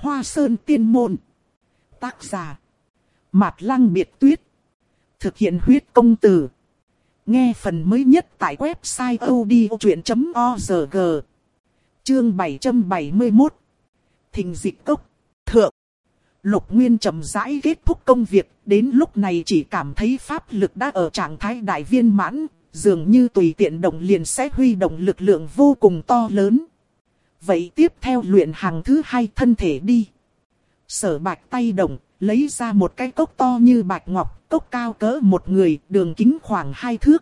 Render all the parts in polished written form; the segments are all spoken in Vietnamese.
Hoa Sơn Tiên Môn. Tác giả Mạt Lăng Biệt Tuyết. Thực hiện huyết công từ. Nghe phần mới nhất tại website odchuyện.org. Chương 771. Thình dịch cốc. Thượng. Lục Nguyên chậm rãi kết thúc công việc. Đến lúc này chỉ cảm thấy pháp lực đã ở trạng thái đại viên mãn. Dường như tùy tiện động liền sẽ huy động lực lượng vô cùng to lớn. Vậy tiếp theo luyện hàng thứ hai thân thể đi. Sở Bạch tay động, lấy ra một cái cốc to như bạch ngọc, cốc cao cỡ một người, đường kính khoảng 2 thước.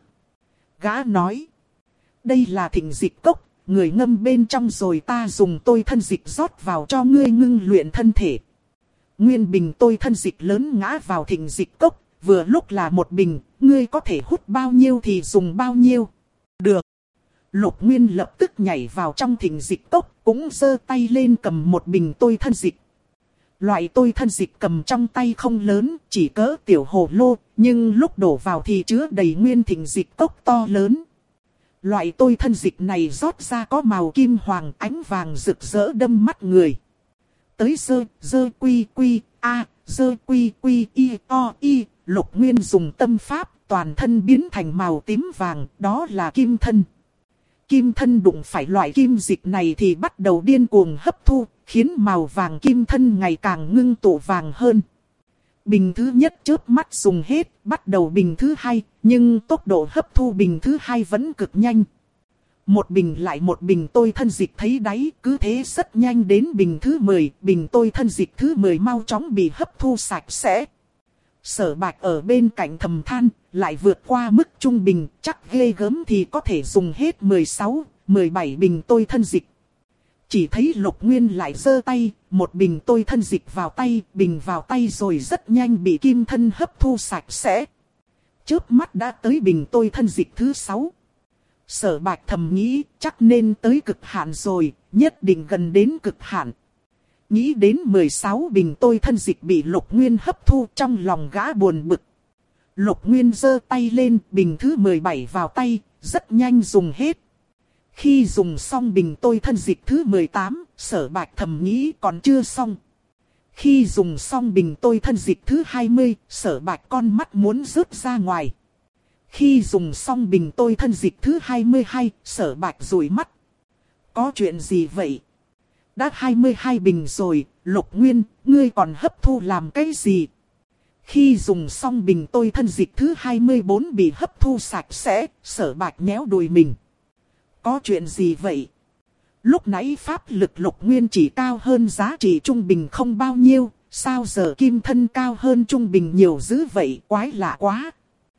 Gã nói, đây là thịnh dịch cốc, người ngâm bên trong rồi ta dùng tôi thân dịch rót vào cho ngươi ngưng luyện thân thể. Nguyên bình tôi thân dịch lớn ngã vào thịnh dịch cốc, vừa lúc là một bình, ngươi có thể hút bao nhiêu thì dùng bao nhiêu. Được. Lục Nguyên lập tức nhảy vào trong thịnh dịch cốc, cũng giơ tay lên cầm một bình tôi thân dịch. Loại tôi thân dịch cầm trong tay không lớn, chỉ cỡ tiểu hồ lô, nhưng lúc đổ vào thì chứa đầy nguyên thịnh dịch cốc to lớn. Loại tôi thân dịch này rót ra có màu kim hoàng, ánh vàng rực rỡ đâm mắt người. Tới dơ quy quy a, dơ quy quy y o y, Lục Nguyên dùng tâm pháp, toàn thân biến thành màu tím vàng, đó là kim thân. Kim thân đụng phải loại kim dịch này thì bắt đầu điên cuồng hấp thu, khiến màu vàng kim thân ngày càng ngưng tụ vàng hơn. Bình thứ nhất chớp mắt dùng hết, bắt đầu bình thứ hai, nhưng tốc độ hấp thu bình thứ hai vẫn cực nhanh. Một bình lại một bình tôi thân dịch thấy đáy, cứ thế rất nhanh đến bình thứ 10, bình tôi thân dịch thứ 10 mau chóng bị hấp thu sạch sẽ. Sở Bạch ở bên cạnh thầm than, lại vượt qua mức trung bình, chắc ghê gớm thì có thể dùng hết 16, 17 bình tôi thân dịch. Chỉ thấy Lục Nguyên lại giơ tay, một bình tôi thân dịch vào tay, bình vào tay rồi rất nhanh bị kim thân hấp thu sạch sẽ. Chớp mắt đã tới bình tôi thân dịch thứ 6. Sở Bạch thầm nghĩ, chắc nên tới cực hạn rồi, nhất định gần đến cực hạn. Nghĩ đến 16 bình tôi thân dịch bị Lục Nguyên hấp thu, trong lòng gã buồn bực. Lục Nguyên giơ tay lên, bình thứ 17 vào tay, rất nhanh dùng hết. Khi dùng xong bình tôi thân dịch thứ 18, Sở Bạch thầm nghĩ còn chưa xong. Khi dùng xong bình tôi thân dịch thứ 20, Sở Bạch con mắt muốn rớt ra ngoài. Khi dùng xong bình tôi thân dịch thứ 22, Sở Bạch dụi mắt. Có chuyện gì vậy? Đã 22 bình rồi, Lục Nguyên, ngươi còn hấp thu làm cái gì? Khi dùng xong bình tôi thân dịch thứ 24 bị hấp thu sạch sẽ, Sở Bạch nhéo đùi mình. Có chuyện gì vậy? Lúc nãy pháp lực Lục Nguyên chỉ cao hơn giá trị trung bình không bao nhiêu, sao giờ kim thân cao hơn trung bình nhiều dữ vậy, quái lạ quá.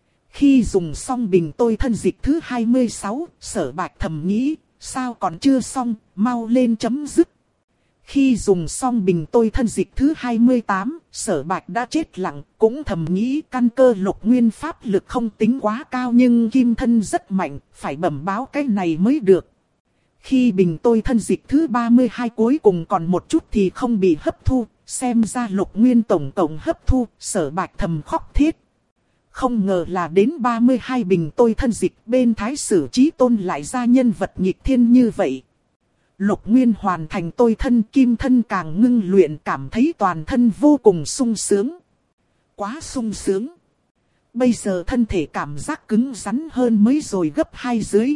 Khi dùng xong bình tôi thân dịch thứ 26, Sở Bạch thầm nghĩ, sao còn chưa xong, mau lên chấm dứt. Khi dùng xong bình tôi thân dịch thứ 28, Sở Bạch đã chết lặng, cũng thầm nghĩ căn cơ Lục Nguyên pháp lực không tính quá cao nhưng kim thân rất mạnh, phải bẩm báo cái này mới được. Khi bình tôi thân dịch thứ 32 cuối cùng còn một chút thì không bị hấp thu, xem ra Lục Nguyên tổng cộng hấp thu, Sở Bạch thầm khóc thiết. Không ngờ là đến 32 bình tôi thân dịch bên Thái Sử Chí Tôn lại ra nhân vật nghịch thiên như vậy. Lục Nguyên hoàn thành tôi thân, kim thân càng ngưng luyện, cảm thấy toàn thân vô cùng sung sướng. Quá sung sướng. Bây giờ thân thể cảm giác cứng rắn hơn mới rồi gấp 2 dưới.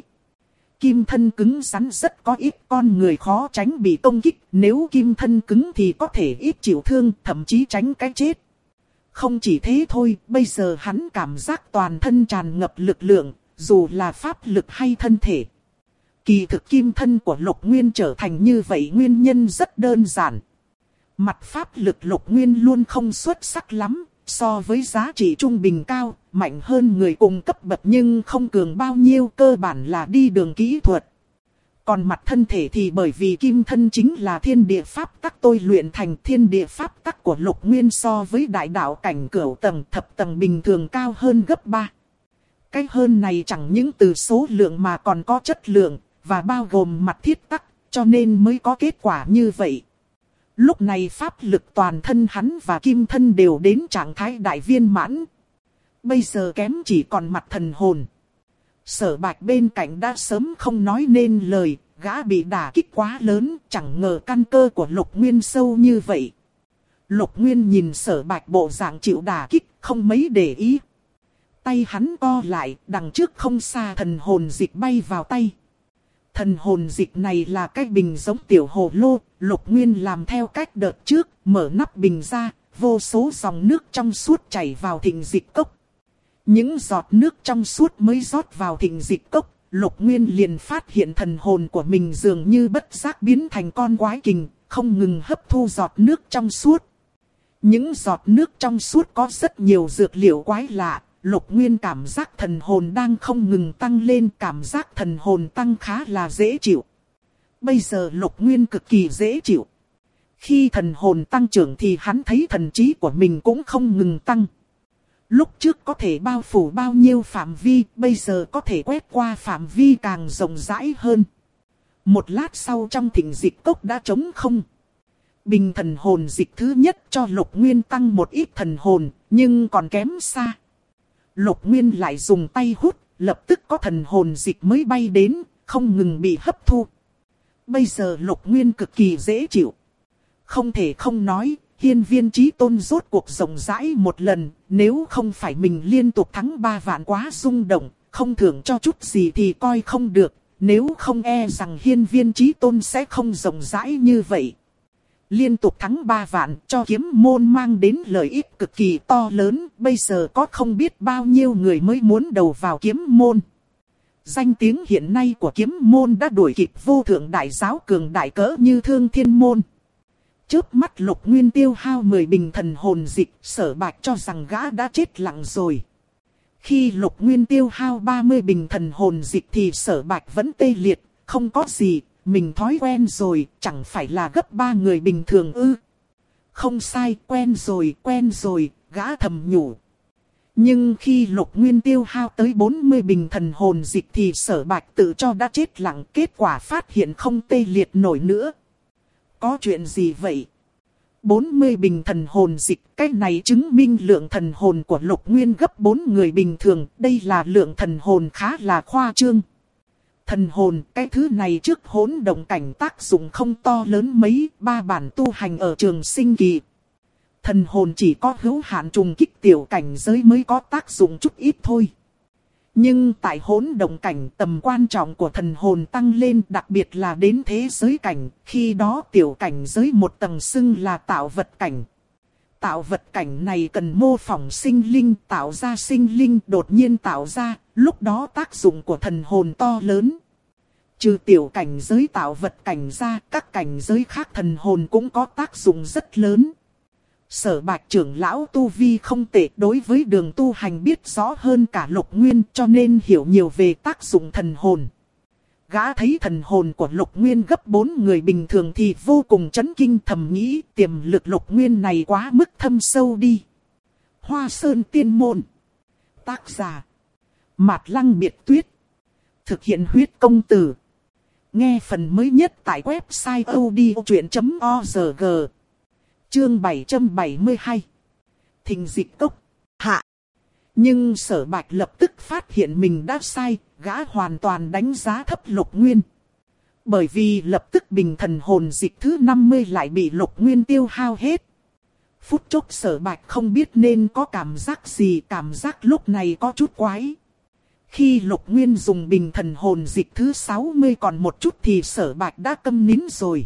Kim thân cứng rắn rất có ít, con người khó tránh bị công kích. Nếu kim thân cứng thì có thể ít chịu thương, thậm chí tránh cái chết. Không chỉ thế thôi, bây giờ hắn cảm giác toàn thân tràn ngập lực lượng, dù là pháp lực hay thân thể. Kỳ thực kim thân của Lục Nguyên trở thành như vậy nguyên nhân rất đơn giản. Mặt pháp lực Lục Nguyên luôn không xuất sắc lắm, so với giá trị trung bình cao, mạnh hơn người cùng cấp bậc nhưng không cường bao nhiêu, cơ bản là đi đường kỹ thuật. Còn mặt thân thể thì bởi vì kim thân chính là thiên địa pháp tắc tôi luyện thành, thiên địa pháp tắc của Lục Nguyên so với đại đạo cảnh cửu tầng thập tầng bình thường cao hơn gấp 3. Cái hơn này chẳng những từ số lượng mà còn có chất lượng, và bao gồm mặt thiết tắc, cho nên mới có kết quả như vậy. Lúc này pháp lực toàn thân hắn và kim thân đều đến trạng thái đại viên mãn. Bây giờ kém chỉ còn mặt thần hồn. Sở Bạch bên cạnh đã sớm không nói nên lời, gã bị đả kích quá lớn, chẳng ngờ căn cơ của Lục Nguyên sâu như vậy. Lục Nguyên nhìn Sở Bạch bộ dạng chịu đả kích, không mấy để ý. Tay hắn co lại, đằng trước không xa thần hồn dịch bay vào tay. Thần hồn dịch này là cái bình giống tiểu hồ lô, Lục Nguyên làm theo cách đợt trước, mở nắp bình ra, vô số dòng nước trong suốt chảy vào thịnh dịch cốc. Những giọt nước trong suốt mới rót vào thịnh dịch cốc, Lục Nguyên liền phát hiện thần hồn của mình dường như bất giác biến thành con quái kình, không ngừng hấp thu giọt nước trong suốt. Những giọt nước trong suốt có rất nhiều dược liệu quái lạ, Lục Nguyên cảm giác thần hồn đang không ngừng tăng lên, cảm giác thần hồn tăng khá là dễ chịu. Bây giờ Lục Nguyên cực kỳ dễ chịu. Khi thần hồn tăng trưởng thì hắn thấy thần trí của mình cũng không ngừng tăng. Lúc trước có thể bao phủ bao nhiêu phạm vi, bây giờ có thể quét qua phạm vi càng rộng rãi hơn. Một lát sau trong thịnh dịch cốc đã trống không. Bình thần hồn dịch thứ nhất cho Lục Nguyên tăng một ít thần hồn, nhưng còn kém xa. Lục Nguyên lại dùng tay hút, lập tức có thần hồn dịch mới bay đến, không ngừng bị hấp thu. Bây giờ Lục Nguyên cực kỳ dễ chịu. Không thể không nói, hiên viên chí tôn rốt cuộc rộng rãi một lần, nếu không phải mình liên tục thắng 3 vạn quá rung động, không thưởng cho chút gì thì coi không được, nếu không e rằng hiên viên chí tôn sẽ không rộng rãi như vậy. Liên tục thắng 3 vạn cho kiếm môn mang đến lợi ích cực kỳ to lớn, bây giờ có không biết bao nhiêu người mới muốn đầu vào kiếm môn. Danh tiếng hiện nay của kiếm môn đã đuổi kịp vô thượng đại giáo cường đại cỡ như Thương Thiên môn. Chớp mắt Lục Nguyên tiêu hao 10 bình thần hồn dịch, Sở Bạch cho rằng gã đã chết lặng rồi. Khi Lục Nguyên tiêu hao 30 bình thần hồn dịch thì Sở Bạch vẫn tê liệt, không có gì, mình thói quen rồi, chẳng phải là gấp 3 người bình thường ư. Không sai, quen rồi, gã thầm nhủ. Nhưng khi Lục Nguyên tiêu hao tới 40 bình thần hồn dịch thì Sở Bạch tự cho đã chết lặng, kết quả phát hiện không tê liệt nổi nữa. Có chuyện gì vậy? 40 bình thần hồn dịch, cái này chứng minh lượng thần hồn của Lục Nguyên gấp 4 người bình thường, đây là lượng thần hồn khá là khoa trương. Thần hồn, cái thứ này trước hỗn động cảnh tác dụng không to lớn mấy, 3 bản tu hành ở trường sinh kỳ. Thần hồn chỉ có hữu hạn trùng kích tiểu cảnh giới mới có tác dụng chút ít thôi. Nhưng tại hỗn động cảnh tầm quan trọng của thần hồn tăng lên, đặc biệt là đến thế giới cảnh, khi đó tiểu cảnh giới một tầng xưng là tạo vật cảnh. Tạo vật cảnh này cần mô phỏng sinh linh, tạo ra sinh linh đột nhiên tạo ra, lúc đó tác dụng của thần hồn to lớn. Trừ tiểu cảnh giới tạo vật cảnh ra, các cảnh giới khác thần hồn cũng có tác dụng rất lớn. Sở Bạch trưởng lão tu vi không tệ, đối với đường tu hành biết rõ hơn cả Lục Nguyên, cho nên hiểu nhiều về tác dụng thần hồn. Gã thấy thần hồn của Lục Nguyên gấp 4 người bình thường thì vô cùng chấn kinh, thầm nghĩ tiềm lực Lục Nguyên này quá mức thâm sâu đi. Hoa Sơn Tiên Môn. Tác giả Mạt Lăng Biệt Tuyết. Thực hiện huyết công từ. Nghe phần mới nhất tại website odchuyện.org. Chương 772. Thịnh dịch cốc. Hạ. Nhưng Sở Bạch lập tức phát hiện mình đã sai, gã hoàn toàn đánh giá thấp Lục Nguyên. Bởi vì lập tức bình thần hồn dịch thứ 50 lại bị Lục Nguyên tiêu hao hết. Phút chốc Sở Bạch không biết nên có cảm giác gì, cảm giác lúc này có chút quái. Khi Lục Nguyên dùng bình thần hồn dịch thứ 60 còn một chút thì Sở Bạch đã câm nín rồi.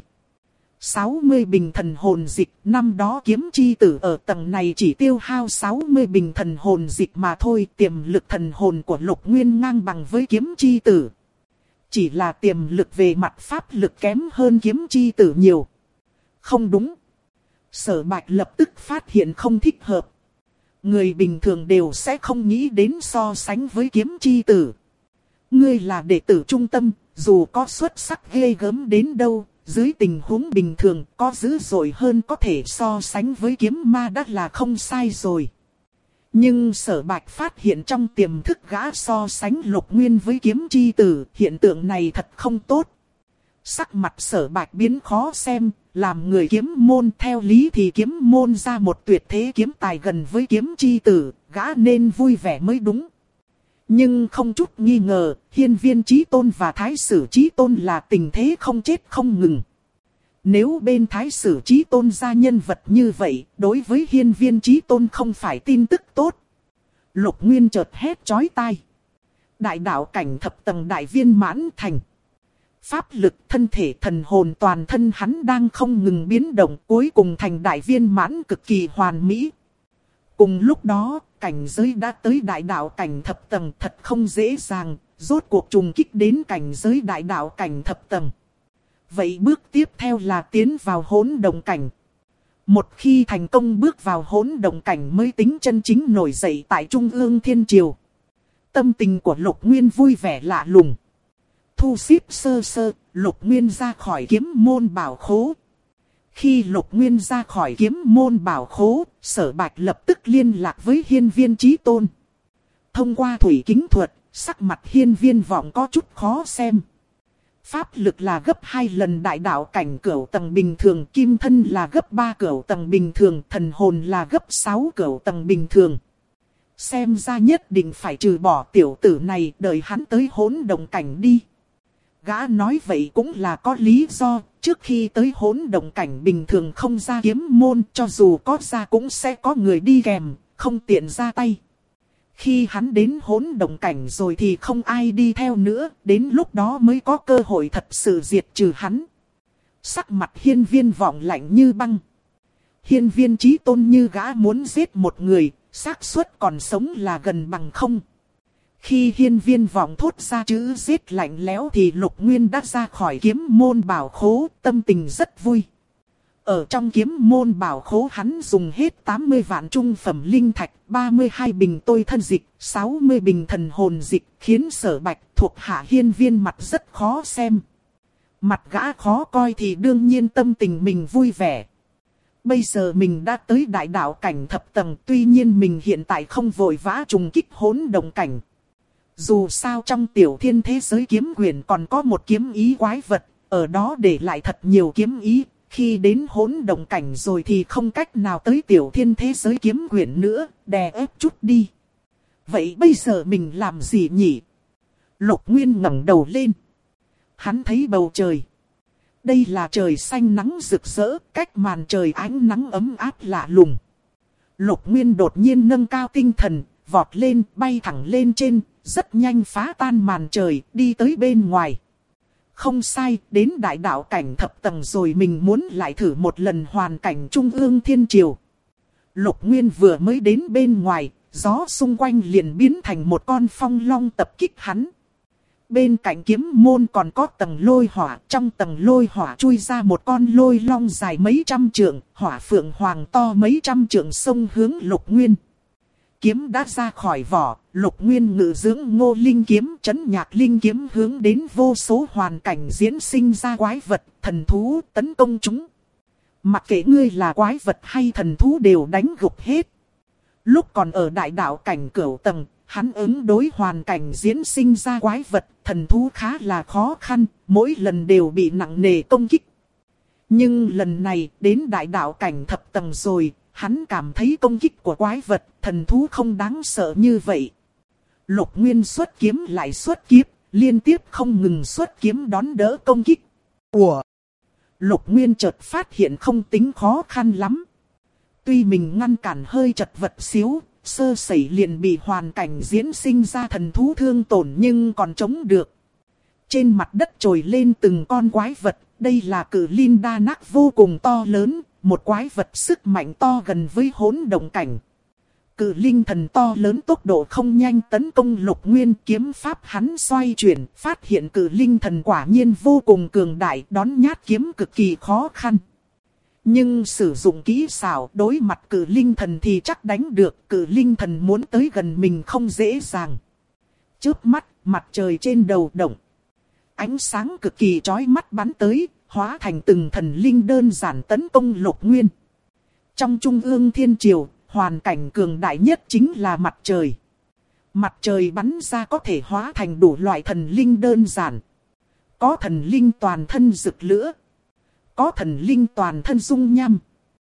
60 bình thần hồn dịch, năm đó kiếm chi tử ở tầng này chỉ tiêu hao 60 bình thần hồn dịch mà thôi, tiềm lực thần hồn của Lục Nguyên ngang bằng với kiếm chi tử. Chỉ là tiềm lực về mặt pháp lực kém hơn kiếm chi tử nhiều. Không đúng. Sở Bạch lập tức phát hiện không thích hợp. Người bình thường đều sẽ không nghĩ đến so sánh với kiếm chi tử. Ngươi là đệ tử trung tâm, dù có xuất sắc ghê gớm đến đâu, dưới tình huống bình thường có dữ dội hơn có thể so sánh với kiếm ma đã là không sai rồi. Nhưng Sở Bạch phát hiện trong tiềm thức gã so sánh Lục Nguyên với kiếm chi tử, hiện tượng này thật không tốt. Sắc mặt Sở Bạch biến khó xem, làm người kiếm môn theo lý thì kiếm môn ra một tuyệt thế kiếm tài gần với kiếm chi tử, gã nên vui vẻ mới đúng. Nhưng không chút nghi ngờ, Hiên Viên Chí Tôn và Thái Sử Chí Tôn là tình thế không chết không ngừng. Nếu bên Thái Sử Chí Tôn ra nhân vật như vậy, đối với Hiên Viên Chí Tôn không phải tin tức tốt. Lục Nguyên chợt hét chói tai. Đại đạo cảnh thập tầng đại viên mãn thành. Pháp lực, thân thể, thần hồn toàn thân hắn đang không ngừng biến động, cuối cùng thành đại viên mãn cực kỳ hoàn mỹ. Cùng lúc đó, cảnh giới đã tới đại đạo cảnh thập tầng thật không dễ dàng, rốt cuộc trùng kích đến cảnh giới đại đạo cảnh thập tầng. Vậy bước tiếp theo là tiến vào hỗn động cảnh. Một khi thành công bước vào hỗn động cảnh mới tính chân chính nổi dậy tại Trung ương Thiên Triều. Tâm tình của Lục Nguyên vui vẻ lạ lùng. Thu xếp sơ sơ, Lục Nguyên ra khỏi kiếm môn bảo khố. Khi Lục Nguyên ra khỏi kiếm môn bảo khố, Sở Bạch lập tức liên lạc với Hiên Viên Chí Tôn. Thông qua thủy kính thuật, sắc mặt Hiên Viên Vọng có chút khó xem. Pháp lực là gấp 2 lần đại đạo cảnh cửu tầng bình thường, kim thân là gấp 3 cửu tầng bình thường, thần hồn là gấp 6 cửu tầng bình thường. Xem ra nhất định phải trừ bỏ tiểu tử này, đợi hắn tới hỗn động cảnh đi. Gã nói vậy cũng là có lý do, trước khi tới hỗn động cảnh bình thường không ra kiếm môn, cho dù có ra cũng sẽ có người đi kèm, không tiện ra tay. Khi hắn đến hỗn động cảnh rồi thì không ai đi theo nữa, đến lúc đó mới có cơ hội thật sự diệt trừ hắn. Sắc mặt Hiên Viên Vọng lạnh như băng. Hiên Viên Chí Tôn như gã muốn giết một người, xác suất còn sống là gần bằng không. Khi Hiên Viên Vọng thốt ra chữ giết lạnh lẽo thì Lục Nguyên đã ra khỏi kiếm môn bảo khố, tâm tình rất vui. Ở trong kiếm môn bảo khố hắn dùng hết 80 vạn trung phẩm linh thạch, 32 bình tôi thân dịch, 60 bình thần hồn dịch, khiến Sở Bạch thuộc hạ Hiên Viên mặt rất khó xem. Mặt gã khó coi thì đương nhiên tâm tình mình vui vẻ. Bây giờ mình đã tới đại đạo cảnh thập tầng, tuy nhiên mình hiện tại không vội vã trùng kích hỗn động cảnh. Dù sao trong tiểu thiên thế giới kiếm quyển còn có một kiếm ý quái vật, ở đó để lại thật nhiều kiếm ý. Khi đến hỗn động cảnh rồi thì không cách nào tới tiểu thiên thế giới kiếm quyển nữa, đè ép chút đi. Vậy bây giờ mình làm gì nhỉ? Lục Nguyên ngẩng đầu lên. Hắn thấy bầu trời. Đây là trời xanh nắng rực rỡ, cách màn trời ánh nắng ấm áp lạ lùng. Lục Nguyên đột nhiên nâng cao tinh thần, vọt lên, bay thẳng lên trên, rất nhanh phá tan màn trời, đi tới bên ngoài. Không sai, đến đại đạo cảnh thập tầng rồi, mình muốn lại thử một lần hoàn cảnh Trung ương Thiên Triều. Lục Nguyên vừa mới đến bên ngoài, gió xung quanh liền biến thành một con phong long tập kích hắn. Bên cạnh kiếm môn còn có tầng lôi hỏa, trong tầng lôi hỏa chui ra một con lôi long dài mấy trăm trượng, hỏa phượng hoàng to mấy trăm trượng xông hướng Lục Nguyên. Kiếm đã ra khỏi vỏ, Lục Nguyên ngự dưỡng Ngô Linh kiếm, trấn nhạc linh kiếm hướng đến vô số hoàn cảnh diễn sinh ra quái vật, thần thú tấn công chúng. Mặc kệ ngươi là quái vật hay thần thú đều đánh gục hết. Lúc còn ở đại đạo cảnh cửu tầng, hắn ứng đối hoàn cảnh diễn sinh ra quái vật, thần thú khá là khó khăn, mỗi lần đều bị nặng nề công kích. Nhưng lần này đến đại đạo cảnh thập tầng rồi, hắn cảm thấy công kích của quái vật, thần thú không đáng sợ như vậy. Lục Nguyên xuất kiếm lại xuất kiếp, liên tiếp không ngừng xuất kiếm đón đỡ công kích. Ủa? Lục Nguyên chợt phát hiện không tính khó khăn lắm. Tuy mình ngăn cản hơi chật vật xíu, sơ sẩy liền bị hoàn cảnh diễn sinh ra thần thú thương tổn nhưng còn chống được. Trên mặt đất trồi lên từng con quái vật, đây là cự linh đa nắc vô cùng to lớn, một quái vật sức mạnh to gần với hỗn động cảnh. Cự linh thần to lớn tốc độ không nhanh tấn công Lục Nguyên, kiếm pháp hắn xoay chuyển, phát hiện cự linh thần quả nhiên vô cùng cường đại, đón nhát kiếm cực kỳ khó khăn. Nhưng sử dụng kỹ xảo đối mặt cự linh thần thì chắc đánh được, cự linh thần muốn tới gần mình không dễ dàng. Chớp mắt, mặt trời trên đầu động. Ánh sáng cực kỳ chói mắt bắn tới, hóa thành từng thần linh đơn giản tấn công Lục Nguyên. Trong Trung ương Thiên Triều, hoàn cảnh cường đại nhất chính là mặt trời. Mặt trời bắn ra có thể hóa thành đủ loại thần linh đơn giản. Có thần linh toàn thân rực lửa. Có thần linh toàn thân dung nham.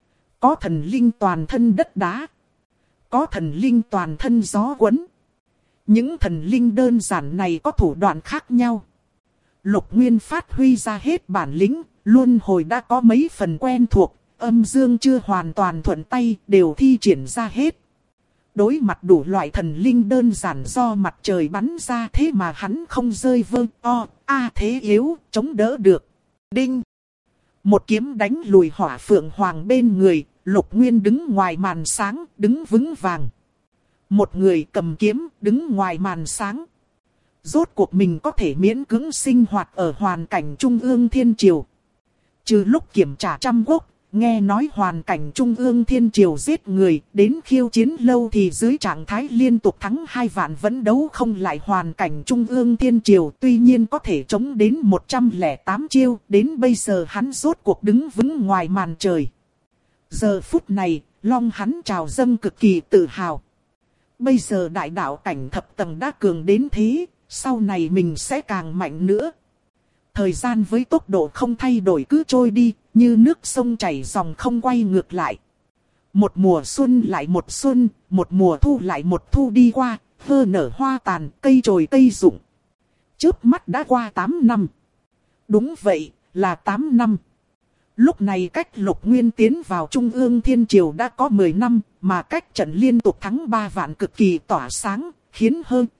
Có thần linh toàn thân đất đá. Có thần linh toàn thân gió quấn. Những thần linh đơn giản này có thủ đoạn khác nhau. Lục Nguyên phát huy ra hết bản lĩnh, luân hồi đã có mấy phần quen thuộc, âm dương chưa hoàn toàn thuận tay, đều thi triển ra hết. Đối mặt đủ loại thần linh đơn giản do mặt trời bắn ra, thế mà hắn không rơi vơ thế yếu, chống đỡ được. Đinh! Một kiếm đánh lùi Hỏa Phượng Hoàng bên người, Lục Nguyên đứng ngoài màn sáng, đứng vững vàng. Một người cầm kiếm, đứng ngoài màn sáng. Rốt cuộc mình có thể miễn cưỡng sinh hoạt ở hoàn cảnh Trung ương Thiên Triều. Trừ lúc kiểm tra trăm quốc, nghe nói hoàn cảnh Trung ương Thiên Triều giết người, đến khiêu chiến lâu thì dưới trạng thái liên tục thắng 2 vạn vẫn đấu không lại hoàn cảnh Trung ương Thiên Triều. Tuy nhiên có thể chống đến 108 chiêu, đến bây giờ hắn rốt cuộc đứng vững ngoài màn trời. Giờ phút này, long hắn trào dâng cực kỳ tự hào. Bây giờ đại đạo cảnh thập tầng đã cường đến thế, sau này mình sẽ càng mạnh nữa. Thời gian với tốc độ không thay đổi cứ trôi đi, như nước sông chảy dòng không quay ngược lại. Một mùa xuân lại một xuân, một mùa thu lại một thu đi qua, hơ nở hoa tàn, cây trồi cây rụng. Chớp mắt đã qua 8 năm. Đúng vậy, là 8 năm. Lúc này cách Lục Nguyên tiến vào Trung ương Thiên Triều đã có 10 năm, mà cách trận liên tục thắng 3 vạn cực kỳ tỏa sáng, khiến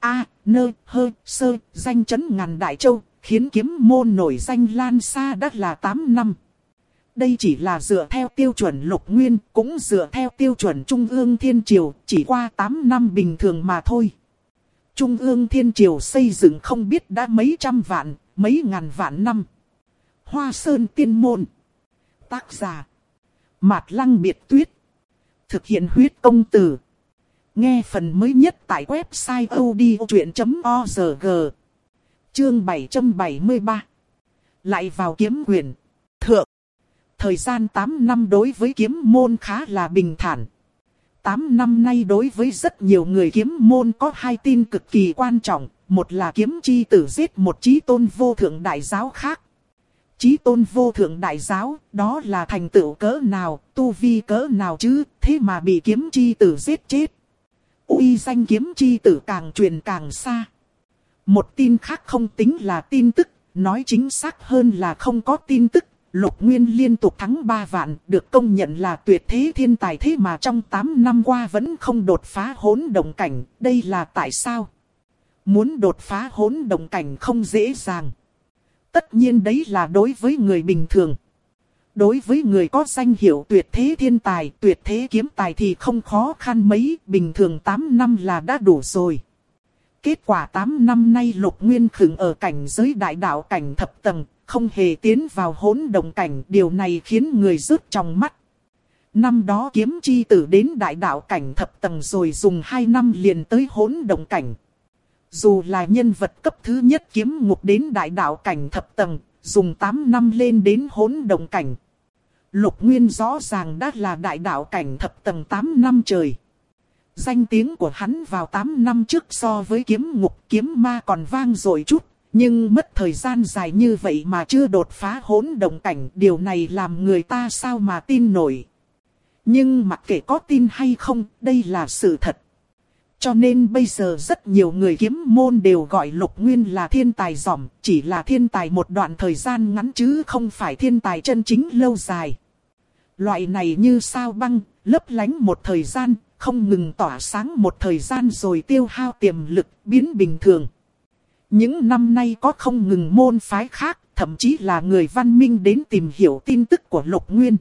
danh chấn ngàn đại châu, khiến kiếm môn nổi danh lan xa đã là 8 năm. Đây chỉ là dựa theo tiêu chuẩn Lục Nguyên, cũng dựa theo tiêu chuẩn Trung ương Thiên Triều, chỉ qua 8 năm bình thường mà thôi. Trung ương Thiên Triều xây dựng không biết đã mấy trăm vạn, mấy ngàn vạn năm. Hoa Sơn Tiên Môn. Tác giả Mạt Lăng Biệt Tuyết. Thực hiện huyết công từ. Nghe phần mới nhất tại website odchuyện.org. Chương 773. Lại vào kiếm quyền. Thượng. Thời gian 8 năm đối với kiếm môn khá là bình thản. 8 năm nay đối với rất nhiều người kiếm môn có 2 tin cực kỳ quan trọng. Một là kiếm chi tử giết một chí tôn vô thượng đại giáo khác. Chí tôn vô thượng đại giáo, đó là thành tựu cỡ nào, tu vi cỡ nào chứ, thế mà bị kiếm chi tử giết chết. Uy danh kiếm chi tử càng truyền càng xa. Một tin khác không tính là tin tức, nói chính xác hơn là không có tin tức. Lục Nguyên liên tục thắng 3 vạn, được công nhận là tuyệt thế thiên tài, thế mà trong 8 năm qua vẫn không đột phá hỗn động cảnh, đây là tại sao? Muốn đột phá hỗn động cảnh không dễ dàng. Tất nhiên đấy là đối với người bình thường. Đối với người có danh hiệu tuyệt thế thiên tài, tuyệt thế kiếm tài thì không khó khăn mấy, bình thường 8 năm là đã đủ rồi. Kết quả 8 năm nay Lục Nguyên khựng ở cảnh giới đại đạo cảnh thập tầng, không hề tiến vào hỗn động cảnh, điều này khiến người rớt trong mắt. Năm đó kiếm chi tử đến đại đạo cảnh thập tầng rồi dùng 2 năm liền tới hỗn động cảnh. Dù là nhân vật cấp thứ nhất kiếm ngục đến đại đạo cảnh thập tầng, dùng 8 năm lên đến hỗn động cảnh. Lục Nguyên rõ ràng đã là đại đạo cảnh thập tầng 8 năm trời. Danh tiếng của hắn vào 8 năm trước so với kiếm ngục kiếm ma còn vang dội chút. Nhưng mất thời gian dài như vậy mà chưa đột phá hỗn động cảnh, điều này làm người ta sao mà tin nổi. Nhưng mặc kệ có tin hay không, đây là sự thật. Cho nên bây giờ rất nhiều người kiếm môn đều gọi Lục Nguyên là thiên tài giỏm, chỉ là thiên tài một đoạn thời gian ngắn chứ không phải thiên tài chân chính lâu dài. Loại này như sao băng, lấp lánh một thời gian, không ngừng tỏa sáng một thời gian rồi tiêu hao tiềm lực, biến bình thường. Những năm nay có không ngừng môn phái khác, thậm chí là người văn minh đến tìm hiểu tin tức của Lục Nguyên.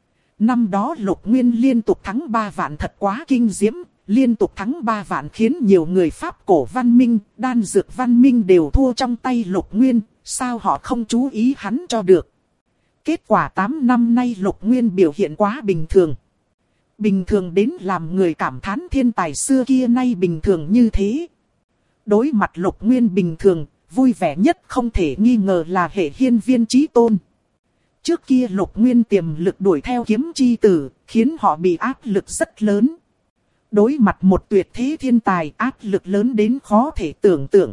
Năm đó Lục Nguyên liên tục thắng 3 vạn thật quá kinh diễm, liên tục thắng 3 vạn khiến nhiều người Pháp cổ văn minh, đan dược văn minh đều thua trong tay Lục Nguyên, sao họ không chú ý hắn cho được. Kết quả 8 năm nay Lục Nguyên biểu hiện quá bình thường. Bình thường đến làm người cảm thán thiên tài xưa kia nay bình thường như thế. Đối mặt Lục Nguyên bình thường, vui vẻ nhất không thể nghi ngờ là hệ hiên viên chí tôn. Trước kia Lục Nguyên tiềm lực đuổi theo kiếm chi tử, khiến họ bị áp lực rất lớn. Đối mặt một tuyệt thế thiên tài, áp lực lớn đến khó thể tưởng tượng.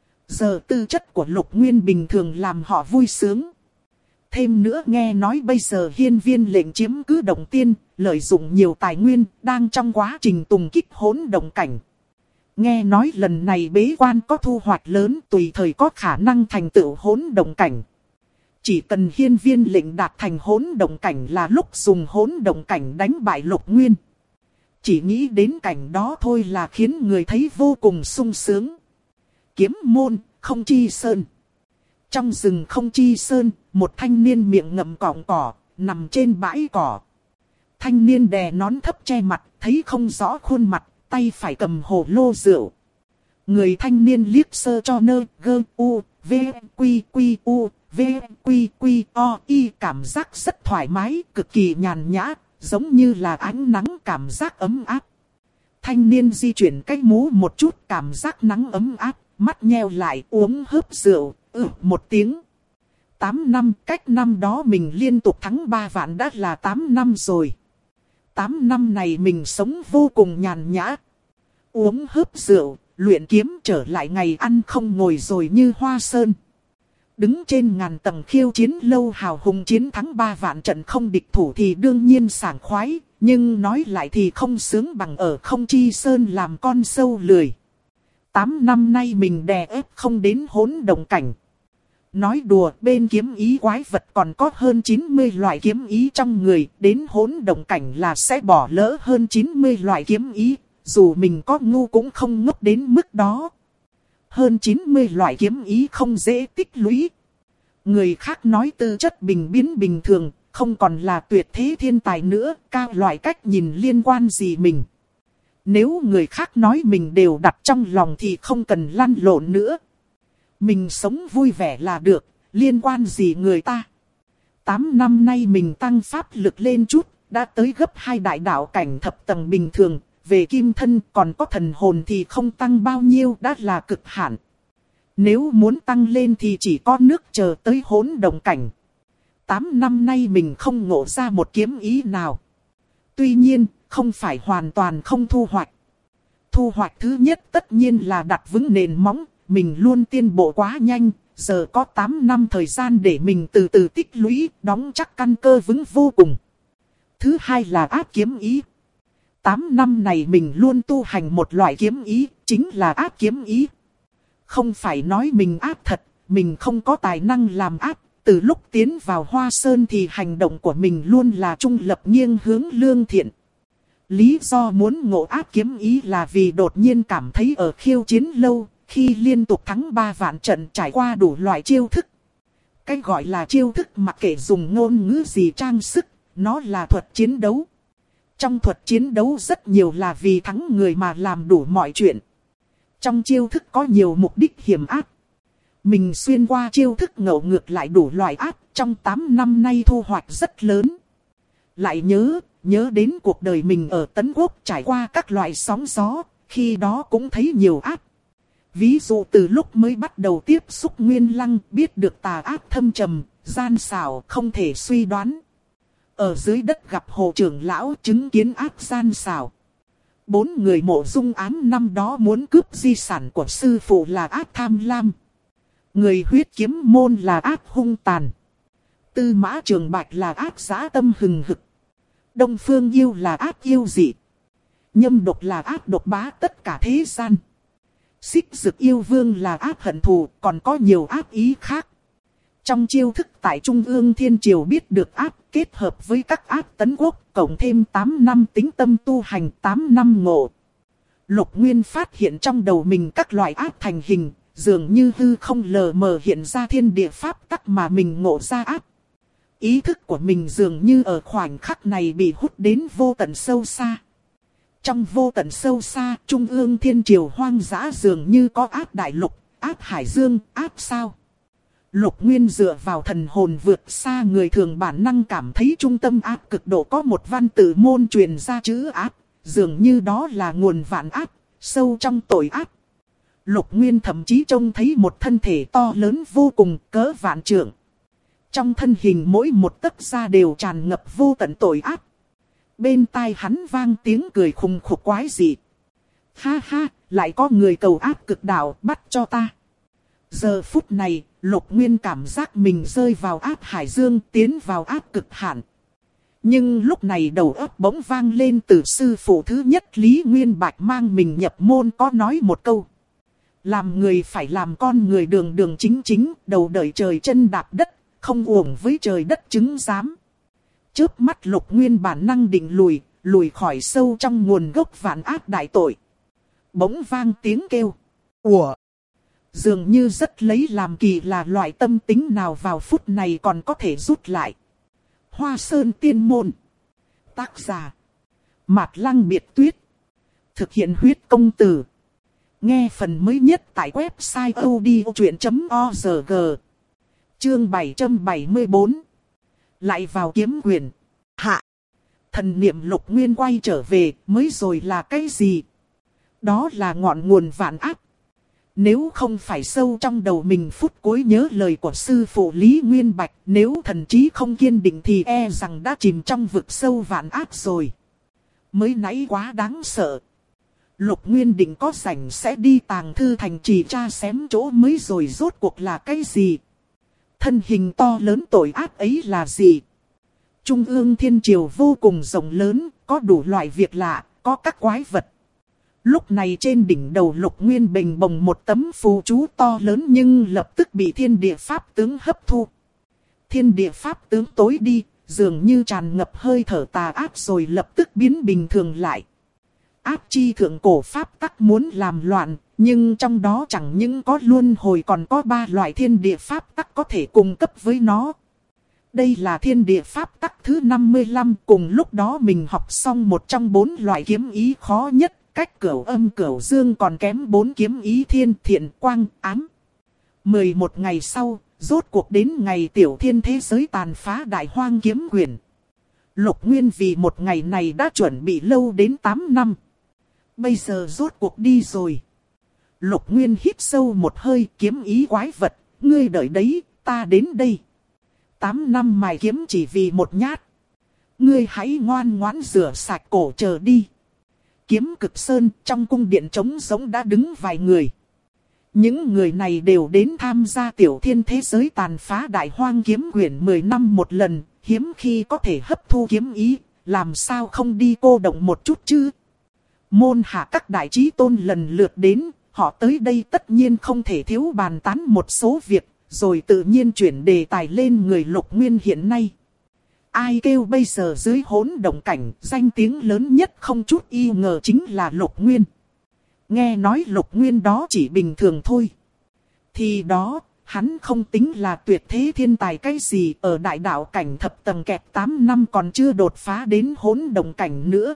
Giờ tư chất của Lục Nguyên bình thường làm họ vui sướng. Thêm nữa nghe nói bây giờ hiên viên lệnh chiếm cứ Động Tiên, lợi dụng nhiều tài nguyên, đang trong quá trình tùng kích hỗn động cảnh. Nghe nói lần này bế quan có thu hoạch lớn, tùy thời có khả năng thành tựu hỗn động cảnh. Chỉ cần hiên viên lệnh đạt thành hỗn động cảnh là lúc dùng hỗn động cảnh đánh bại Lục Nguyên. Chỉ nghĩ đến cảnh đó thôi là khiến người thấy vô cùng sung sướng. Kiếm môn, Không Chi Sơn. Trong rừng Không Chi Sơn, một thanh niên miệng ngậm cọng cỏ, nằm trên bãi cỏ. Thanh niên đè nón thấp che mặt, thấy không rõ khuôn mặt, tay phải cầm hồ lô rượu. Người thanh niên liếc sơ cho nơ, gơ, u, v, quy, quy, u, v, quy, quy, o, y, cảm giác rất thoải mái, cực kỳ nhàn nhã, giống như là ánh nắng, cảm giác ấm áp. Thanh niên di chuyển cái mũ một chút, cảm giác nắng ấm áp, mắt nheo lại uống hớp rượu, một tiếng. 8 năm, cách năm đó mình liên tục thắng 3 vạn đã là 8 năm rồi. 8 năm này mình sống vô cùng nhàn nhã. Uống hớp rượu, luyện kiếm, trở lại ngày ăn không ngồi rồi như Hoa Sơn. Đứng trên ngàn tầng khiêu chiến lâu hào hùng, chiến thắng 3 vạn trận không địch thủ thì đương nhiên sảng khoái. Nhưng nói lại thì không sướng bằng ở Không Chi Sơn làm con sâu lười. 8 năm nay mình đè ép không đến hỗn động cảnh. Nói đùa, bên kiếm ý quái vật còn có hơn 90 loại kiếm ý trong người, đến hỗn động cảnh là sẽ bỏ lỡ hơn 90 loại kiếm ý, dù mình có ngu cũng không ngốc đến mức đó. Hơn 90 loại kiếm ý không dễ tích lũy. Người khác nói tư chất bình biến bình thường, không còn là tuyệt thế thiên tài nữa, cao loại cách nhìn liên quan gì mình. Nếu người khác nói mình đều đặt trong lòng thì không cần lăn lộn nữa. Mình sống vui vẻ là được, liên quan gì người ta. 8 năm nay mình tăng pháp lực lên chút, đã tới gấp 2 đại đạo cảnh thập tầng bình thường. Về kim thân còn có thần hồn thì không tăng bao nhiêu, đã là cực hạn. Nếu muốn tăng lên thì chỉ có nước chờ tới hỗn động cảnh. 8 năm nay mình không ngộ ra một kiếm ý nào. Tuy nhiên, không phải hoàn toàn không thu hoạch. Thu hoạch thứ nhất tất nhiên là đặt vững nền móng. Mình luôn tiến bộ quá nhanh, giờ có 8 năm thời gian để mình từ từ tích lũy, đóng chắc căn cơ vững vô cùng. Thứ hai là áp kiếm ý. 8 năm này mình luôn tu hành một loại kiếm ý, chính là áp kiếm ý. Không phải nói mình áp thật, mình không có tài năng làm áp. Từ lúc tiến vào Hoa Sơn thì hành động của mình luôn là trung lập nghiêng hướng lương thiện. Lý do muốn ngộ áp kiếm ý là vì đột nhiên cảm thấy ở khiêu chiến lâu, khi liên tục thắng 3 vạn trận trải qua đủ loại chiêu thức. Cái gọi là chiêu thức mặc kệ dùng ngôn ngữ gì trang sức, nó là thuật chiến đấu. Trong thuật chiến đấu rất nhiều là vì thắng người mà làm đủ mọi chuyện. Trong chiêu thức có nhiều mục đích hiểm ác. Mình xuyên qua chiêu thức ngẫu ngược lại đủ loại ác, trong 8 năm nay thu hoạch rất lớn. Lại nhớ đến cuộc đời mình ở Tấn Quốc trải qua các loại sóng gió, khi đó cũng thấy nhiều ác. Ví dụ từ lúc mới bắt đầu tiếp xúc Nguyên Lăng, biết được tà ác thâm trầm, gian xảo không thể suy đoán. Ở dưới đất gặp Hồ trưởng lão, chứng kiến ác gian xảo. 4 người Mộ Dung ám năm đó muốn cướp di sản của sư phụ là ác tham lam. Người Huyết Kiếm môn là ác hung tàn. Tư Mã Trường Bạch là ác dã tâm hừng hực. Đông Phương Yêu là ác yêu dị. Nhâm Độc là ác độc bá tất cả thế gian. Xích Dực Yêu Vương là ác hận thù, còn có nhiều ác ý khác. Trong chiêu thức tại Trung ương Thiên Triều biết được ác kết hợp với các ác Tấn Quốc, cộng thêm 8 năm tính tâm tu hành, 8 năm ngộ. Lục Nguyên phát hiện trong đầu mình các loại ác thành hình, dường như hư không lờ mờ hiện ra thiên địa pháp tắc mà mình ngộ ra ác. Ý thức của mình dường như ở khoảnh khắc này bị hút đến vô tận sâu xa. Trong vô tận sâu xa, Trung ương Thiên Triều hoang dã dường như có ác đại lục, ác hải dương, ác sao. Lục Nguyên dựa vào thần hồn vượt xa người thường, bản năng cảm thấy trung tâm ác cực độ có một văn tự môn truyền ra chữ ác, dường như đó là nguồn vạn ác, sâu trong tội ác. Lục Nguyên thậm chí trông thấy một thân thể to lớn vô cùng, cỡ vạn trượng. Trong thân hình mỗi một tấc da đều tràn ngập vô tận tội ác. Bên tai hắn vang tiếng cười khùng khục quái dị. Ha ha, lại có người cầu ác cực đạo, bắt cho ta. Giờ phút này, Lục Nguyên cảm giác mình rơi vào ác hải dương, tiến vào ác cực hạn. Nhưng lúc này đầu óc bỗng vang lên từ sư phụ thứ nhất Lý Nguyên Bạch mang mình nhập môn có nói một câu. Làm người phải làm con người đường đường chính chính, đầu đợi trời chân đạp đất, không uổng với trời đất chứng giám. Chớp mắt Lục Nguyên bản năng định lùi khỏi sâu trong nguồn gốc vạn ác đại tội. Bỗng vang tiếng kêu. Ủa? Dường như rất lấy làm kỳ là loại tâm tính nào vào phút này còn có thể rút lại. Hoa Sơn Tiên Môn. Tác giả. Mạt Lăng Biệt Tuyết. Thực hiện huyết công từ. Nghe phần mới nhất tại website odchuyện.org. Chương 774. Lại vào kiếm quyền. Hạ. Thần niệm Lục Nguyên quay trở về mới rồi là cái gì? Đó là ngọn nguồn vạn ác. Nếu không phải sâu trong đầu mình phút cuối nhớ lời của sư phụ Lý Nguyên Bạch, nếu thần trí không kiên định thì e rằng đã chìm trong vực sâu vạn ác rồi. Mới nãy quá đáng sợ. Lục Nguyên định có rảnh sẽ đi Tàng Thư Thành trì tra xém chỗ mới rồi rốt cuộc là cái gì? Thân hình to lớn tội ác ấy là gì? Trung ương thiên triều vô cùng rộng lớn, có đủ loại việc lạ, có các quái vật. Lúc này trên đỉnh đầu Lục Nguyên bình bồng một tấm phù chú to lớn nhưng lập tức bị thiên địa pháp tướng hấp thu. Thiên địa pháp tướng tối đi, dường như tràn ngập hơi thở tà ác rồi lập tức biến bình thường lại. Ác chi thượng cổ pháp tắc muốn làm loạn, nhưng trong đó chẳng những có luân hồi còn có 3 loại thiên địa pháp tắc có thể cung cấp với nó. Đây là thiên địa pháp tắc thứ 55, cùng lúc đó mình học xong một trong 4 loại kiếm ý khó nhất. Cách cửu âm cửu dương còn kém 4 kiếm ý thiên thiện quang ám. 11 ngày sau, rốt cuộc đến ngày tiểu thiên thế giới tàn phá đại hoang kiếm quyền. Lục Nguyên vì một ngày này đã chuẩn bị lâu đến 8 năm. Bây giờ rốt cuộc đi rồi. Lục Nguyên hít sâu một hơi, kiếm ý quái vật, ngươi đợi đấy, ta đến đây. 8 năm mài kiếm chỉ vì một nhát. Ngươi hãy ngoan ngoãn rửa sạch cổ chờ đi. Kiếm Cực Sơn trong cung điện trống rỗng đã đứng vài người. Những người này đều đến tham gia tiểu thiên thế giới tàn phá đại hoang kiếm quyển 10 năm một lần, hiếm khi có thể hấp thu kiếm ý, làm sao không đi cô động một chút chứ. Môn hạ các đại chí tôn lần lượt đến, họ tới đây tất nhiên không thể thiếu bàn tán một số việc, rồi tự nhiên chuyển đề tài lên người Lục Nguyên hiện nay. Ai kêu bây giờ dưới hỗn động cảnh, danh tiếng lớn nhất không chút y ngờ chính là Lục Nguyên. Nghe nói Lục Nguyên đó chỉ bình thường thôi. Thì đó, hắn không tính là tuyệt thế thiên tài cái gì, ở đại đạo cảnh thập tầng kẹt 8 năm còn chưa đột phá đến hỗn động cảnh nữa.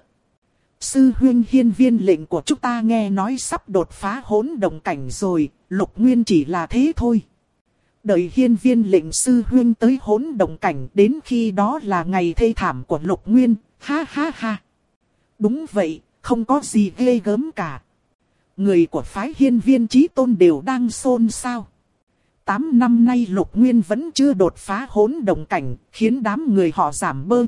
Sư huynh hiên viên lệnh của chúng ta nghe nói sắp đột phá hỗn động cảnh rồi, Lục Nguyên chỉ là thế thôi. Đợi hiên viên lệnh sư huynh tới hỗn động cảnh, đến khi đó là ngày thê thảm của Lục Nguyên, ha ha ha. Đúng vậy, không có gì ghê gớm cả. Người của phái hiên viên chí tôn đều đang xôn xao. 8 năm nay Lục Nguyên vẫn chưa đột phá hỗn động cảnh, khiến đám người họ giảm bơ,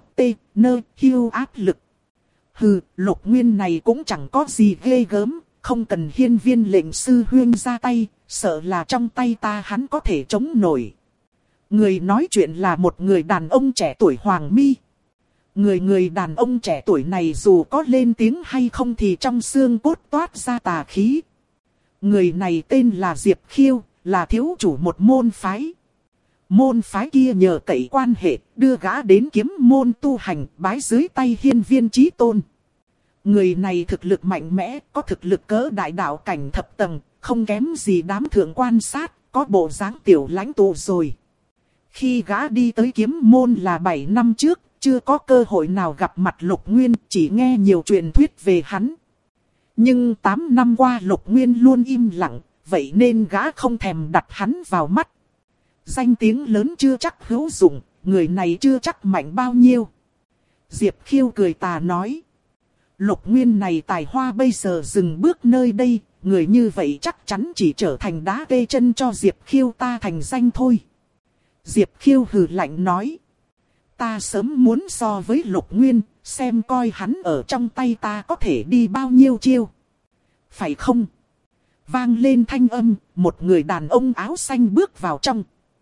hiu áp lực. Hừ, Lục Nguyên này cũng chẳng có gì ghê gớm, không cần hiên viên lệnh sư huynh ra tay, sợ là trong tay ta hắn có thể chống nổi. Người nói chuyện là một người đàn ông trẻ tuổi Hoàng Mi. Người đàn ông trẻ tuổi này dù có lên tiếng hay không thì trong xương cốt toát ra tà khí. Người này tên là Diệp Khiêu, là thiếu chủ một môn phái. Môn phái kia nhờ cậy quan hệ, đưa gã đến kiếm môn tu hành, bái dưới tay hiên viên chí tôn. Người này thực lực mạnh mẽ, có thực lực cỡ đại đạo cảnh thập tầng, không kém gì đám thượng quan sát, có bộ dáng tiểu lãnh tụ rồi. Khi gã đi tới kiếm môn là 7 năm trước, chưa có cơ hội nào gặp mặt Lục Nguyên, chỉ nghe nhiều truyền thuyết về hắn. Nhưng 8 năm qua Lục Nguyên luôn im lặng, vậy nên gã không thèm đặt hắn vào mắt. Danh tiếng lớn chưa chắc hữu dụng, người này chưa chắc mạnh bao nhiêu. Diệp Khiêu cười tà nói. Lục Nguyên này tài hoa bây giờ dừng bước nơi đây, người như vậy chắc chắn chỉ trở thành đá kê chân cho Diệp Khiêu ta thành danh thôi. Diệp Khiêu hừ lạnh nói. Ta sớm muốn so với Lục Nguyên, xem coi hắn ở trong tay ta có thể đi bao nhiêu chiêu. Phải không? Vang lên thanh âm, một người đàn ông áo xanh bước vào trong.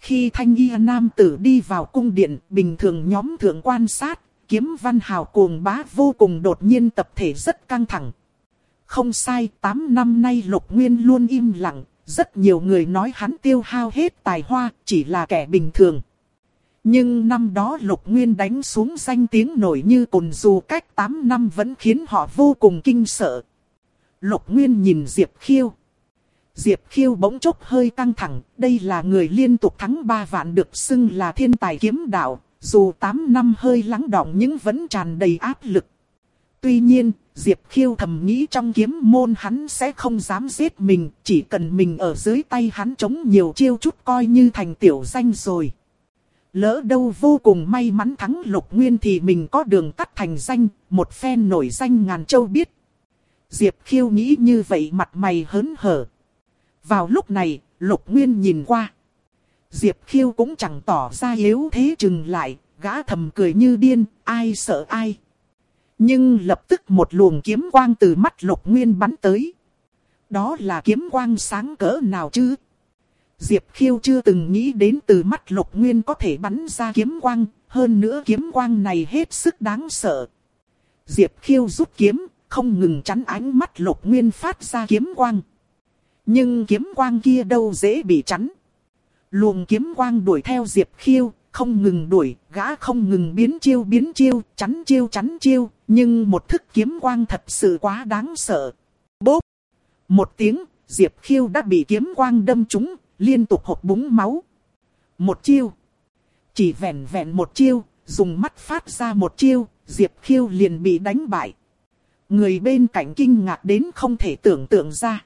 Khi thanh y nam tử đi vào cung điện, bình thường nhóm thượng quan sát, Kiếm Văn hào cuồng bá vô cùng đột nhiên tập thể rất căng thẳng. Không sai, 8 năm nay Lục Nguyên luôn im lặng, rất nhiều người nói hắn tiêu hao hết tài hoa, chỉ là kẻ bình thường. Nhưng năm đó Lục Nguyên đánh xuống danh tiếng nổi như cồn, dù cách 8 năm vẫn khiến họ vô cùng kinh sợ. Lục Nguyên nhìn Diệp Khiêu. Diệp Khiêu bỗng chốc hơi căng thẳng, đây là người liên tục thắng 3 vạn được xưng là thiên tài kiếm đạo, dù 8 năm hơi lắng đọng nhưng vẫn tràn đầy áp lực. Tuy nhiên, Diệp Khiêu thầm nghĩ trong kiếm môn hắn sẽ không dám giết mình, chỉ cần mình ở dưới tay hắn chống nhiều chiêu chút coi như thành tiểu danh rồi. Lỡ đâu vô cùng may mắn thắng Lục Nguyên thì mình có đường tắt thành danh, một phen nổi danh ngàn châu biết. Diệp Khiêu nghĩ như vậy, mặt mày hớn hở. Vào lúc này, Lục Nguyên nhìn qua. Diệp Khiêu cũng chẳng tỏ ra yếu thế chừng lại, gã thầm cười như điên, ai sợ ai. Nhưng lập tức một luồng kiếm quang từ mắt Lục Nguyên bắn tới. Đó là kiếm quang sáng cỡ nào chứ? Diệp Khiêu chưa từng nghĩ đến từ mắt Lục Nguyên có thể bắn ra kiếm quang, hơn nữa kiếm quang này hết sức đáng sợ. Diệp Khiêu rút kiếm, không ngừng chắn ánh mắt Lục Nguyên phát ra kiếm quang. Nhưng kiếm quang kia đâu dễ bị chắn. Luồng kiếm quang đuổi theo Diệp Khiêu, không ngừng đuổi, gã không ngừng biến chiêu, chắn chiêu, nhưng một thức kiếm quang thật sự quá đáng sợ. Bốp! Một tiếng, Diệp Khiêu đã bị kiếm quang đâm trúng, liên tục hộc búng máu. Một chiêu. Chỉ vẹn vẹn một chiêu, dùng mắt phát ra một chiêu, Diệp Khiêu liền bị đánh bại. Người bên cạnh kinh ngạc đến không thể tưởng tượng ra.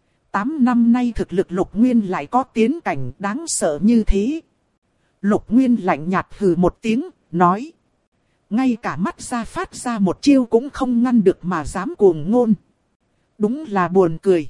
8 năm nay thực lực Lục Nguyên lại có tiến cảnh đáng sợ như thế. Lục Nguyên lạnh nhạt hừ một tiếng, nói. Ngay cả mắt ra phát ra một chiêu cũng không ngăn được mà dám cuồng ngôn. Đúng là buồn cười.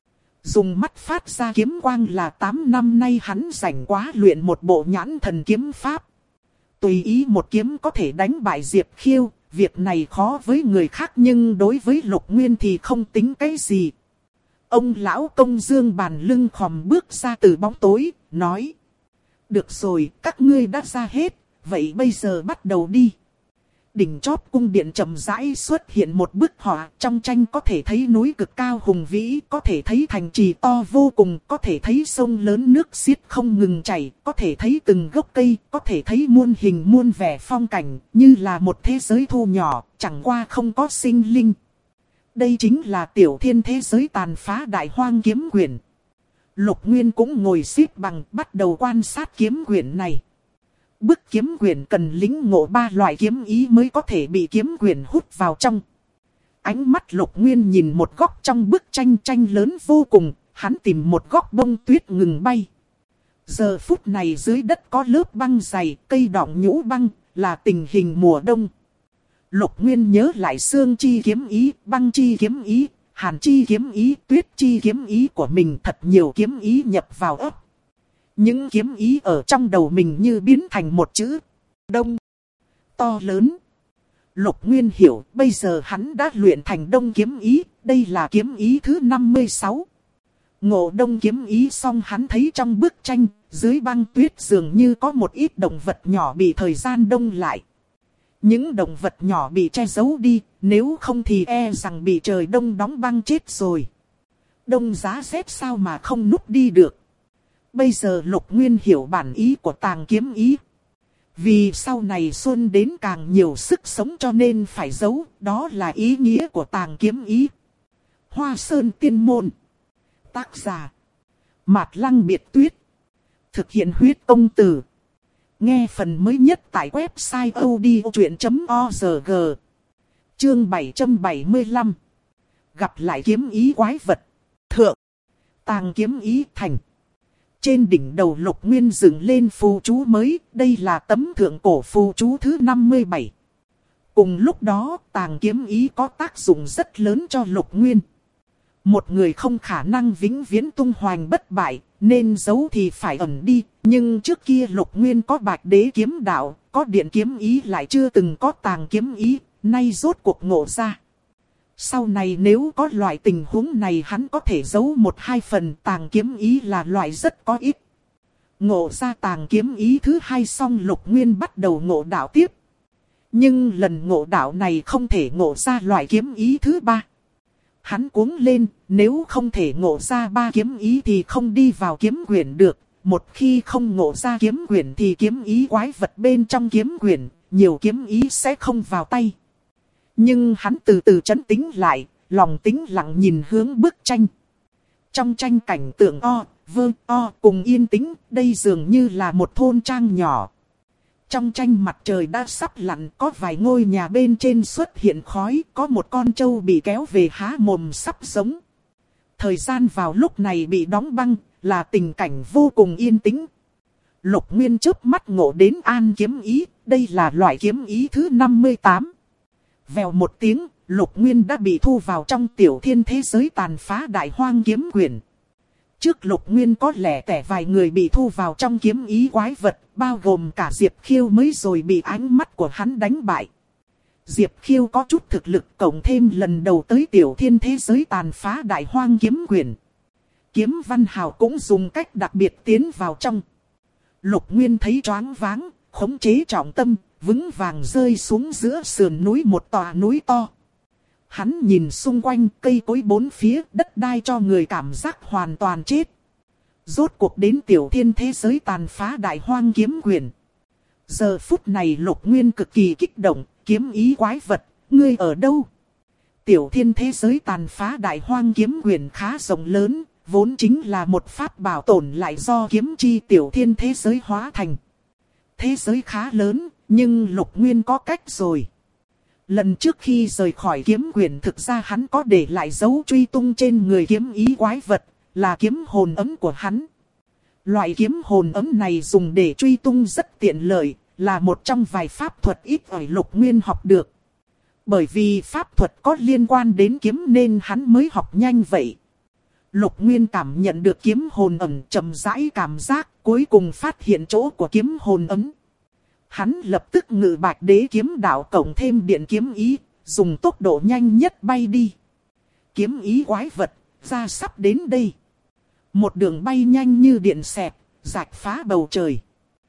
Dùng mắt phát ra kiếm quang là 8 năm nay hắn rảnh quá luyện một bộ nhãn thần kiếm pháp. Tùy ý một kiếm có thể đánh bại Diệp Khiêu, việc này khó với người khác nhưng đối với Lục Nguyên thì không tính cái gì. Ông lão công dương bàn lưng khom bước ra từ bóng tối, nói. Được rồi, các ngươi đã ra hết, vậy bây giờ bắt đầu đi. Đỉnh chóp cung điện chậm rãi xuất hiện một bức họa, trong tranh có thể thấy núi cực cao hùng vĩ, có thể thấy thành trì to vô cùng, có thể thấy sông lớn nước xiết không ngừng chảy, có thể thấy từng gốc cây, có thể thấy muôn hình muôn vẻ phong cảnh, như là một thế giới thu nhỏ, chẳng qua không có sinh linh. Đây chính là tiểu thiên thế giới tàn phá đại hoang kiếm quyển. Lục Nguyên cũng ngồi xếp bằng bắt đầu quan sát kiếm quyển này. Bức kiếm quyển cần lĩnh ngộ 3 loại kiếm ý mới có thể bị kiếm quyển hút vào trong. Ánh mắt Lục Nguyên nhìn một góc trong bức tranh lớn vô cùng, hắn tìm một góc bông tuyết ngừng bay. Giờ phút này dưới đất có lớp băng dày, cây đọng nhũ băng, là tình hình mùa đông. Lục Nguyên nhớ lại xương chi kiếm ý, băng chi kiếm ý, hàn chi kiếm ý, tuyết chi kiếm ý của mình, thật nhiều kiếm ý nhập vào ấp. Những kiếm ý ở trong đầu mình như biến thành một chữ đông, to lớn. Lục Nguyên hiểu, bây giờ hắn đã luyện thành đông kiếm ý, đây là kiếm ý thứ 56. Ngộ đông kiếm ý xong hắn thấy trong bức tranh, dưới băng tuyết dường như có một ít động vật nhỏ bị thời gian đông lại. Những động vật nhỏ bị che giấu đi, nếu không thì e rằng bị trời đông đóng băng chết rồi. Đông giá rét sao mà không núp đi được. Bây giờ Lục Nguyên hiểu bản ý của tàng kiếm ý. Vì sau này xuân đến càng nhiều sức sống cho nên phải giấu, đó là ý nghĩa của tàng kiếm ý. Hoa Sơn Tiên Môn. Tác giả Mạt Lăng Biệt Tuyết. Thực hiện huyết công từ. Nghe phần mới nhất tại website odchuyện.org. Chương 775. Gặp lại kiếm ý quái vật. Thượng. Tàng kiếm ý thành. Trên đỉnh đầu Lục Nguyên dựng lên phù chú mới, đây là tấm thượng cổ phù chú thứ 57. Cùng lúc đó, tàng kiếm ý có tác dụng rất lớn cho Lục Nguyên. Một người không khả năng vĩnh viễn tung hoành bất bại, nên giấu thì phải ẩn đi. Nhưng trước kia Lục Nguyên có Bạch Đế kiếm đạo, có điện kiếm ý lại chưa từng có tàng kiếm ý, nay rốt cuộc ngộ ra. Sau này nếu có loại tình huống này hắn có thể giấu 1-2 phần, tàng kiếm ý là loại rất có ít. Ngộ ra tàng kiếm ý thứ hai xong Lục Nguyên bắt đầu ngộ đạo tiếp. Nhưng lần ngộ đạo này không thể ngộ ra loại kiếm ý thứ ba. Hắn cuống lên, nếu không thể ngộ ra ba kiếm ý thì không đi vào kiếm quyển được. Một khi không ngộ ra kiếm quyển thì kiếm ý quái vật bên trong kiếm quyển, nhiều kiếm ý sẽ không vào tay. Nhưng hắn từ từ trấn tĩnh lại, lòng tĩnh lặng nhìn hướng bức tranh. Trong tranh cảnh tượng cùng yên tĩnh, đây dường như là một thôn trang nhỏ. Trong tranh mặt trời đã sắp lặn, có vài ngôi nhà bên trên xuất hiện khói, có một con trâu bị kéo về há mồm sắp sống. Thời gian vào lúc này bị đóng băng, là tình cảnh vô cùng yên tĩnh. Lục Nguyên chớp mắt ngộ đến an kiếm ý, đây là loại kiếm ý thứ 58. Vèo một tiếng, Lục Nguyên đã bị thu vào trong tiểu thiên thế giới tàn phá đại hoang kiếm quyển. Trước Lục Nguyên có lẽ tẻ vài người bị thu vào trong kiếm ý quái vật, bao gồm cả Diệp Khiêu mới rồi bị ánh mắt của hắn đánh bại. Diệp Khiêu có chút thực lực cộng thêm lần đầu tới tiểu thiên thế giới tàn phá đại hoang kiếm quyển. Kiếm Văn Hào cũng dùng cách đặc biệt tiến vào trong. Lục Nguyên thấy choáng váng, khống chế trọng tâm, vững vàng rơi xuống giữa sườn núi một tòa núi to. Hắn nhìn xung quanh cây cối bốn phía, đất đai cho người cảm giác hoàn toàn chết. Rốt cuộc đến tiểu thiên thế giới tàn phá đại hoang kiếm quyển. Giờ phút này Lục Nguyên cực kỳ kích động, kiếm ý quái vật, ngươi ở đâu? Tiểu thiên thế giới tàn phá đại hoang kiếm quyển khá rộng lớn, vốn chính là một pháp bảo tồn lại do kiếm chi tiểu thiên thế giới hóa thành. Thế giới khá lớn, nhưng Lục Nguyên có cách rồi. Lần trước khi rời khỏi kiếm quyển thực ra hắn có để lại dấu truy tung trên người kiếm ý quái vật, là kiếm hồn ấm của hắn. Loại kiếm hồn ấm này dùng để truy tung rất tiện lợi, là một trong vài pháp thuật ít ỏi Lục Nguyên học được. Bởi vì pháp thuật có liên quan đến kiếm nên hắn mới học nhanh vậy. Lục Nguyên cảm nhận được kiếm hồn ấm chậm rãi cảm giác, cuối cùng phát hiện chỗ của kiếm hồn ấm. Hắn lập tức ngự Bạch Đế kiếm đạo cộng thêm điện kiếm ý, dùng tốc độ nhanh nhất bay đi. Kiếm ý quái vật, ra sắp đến đây. Một đường bay nhanh như điện xẹt, rạch phá bầu trời.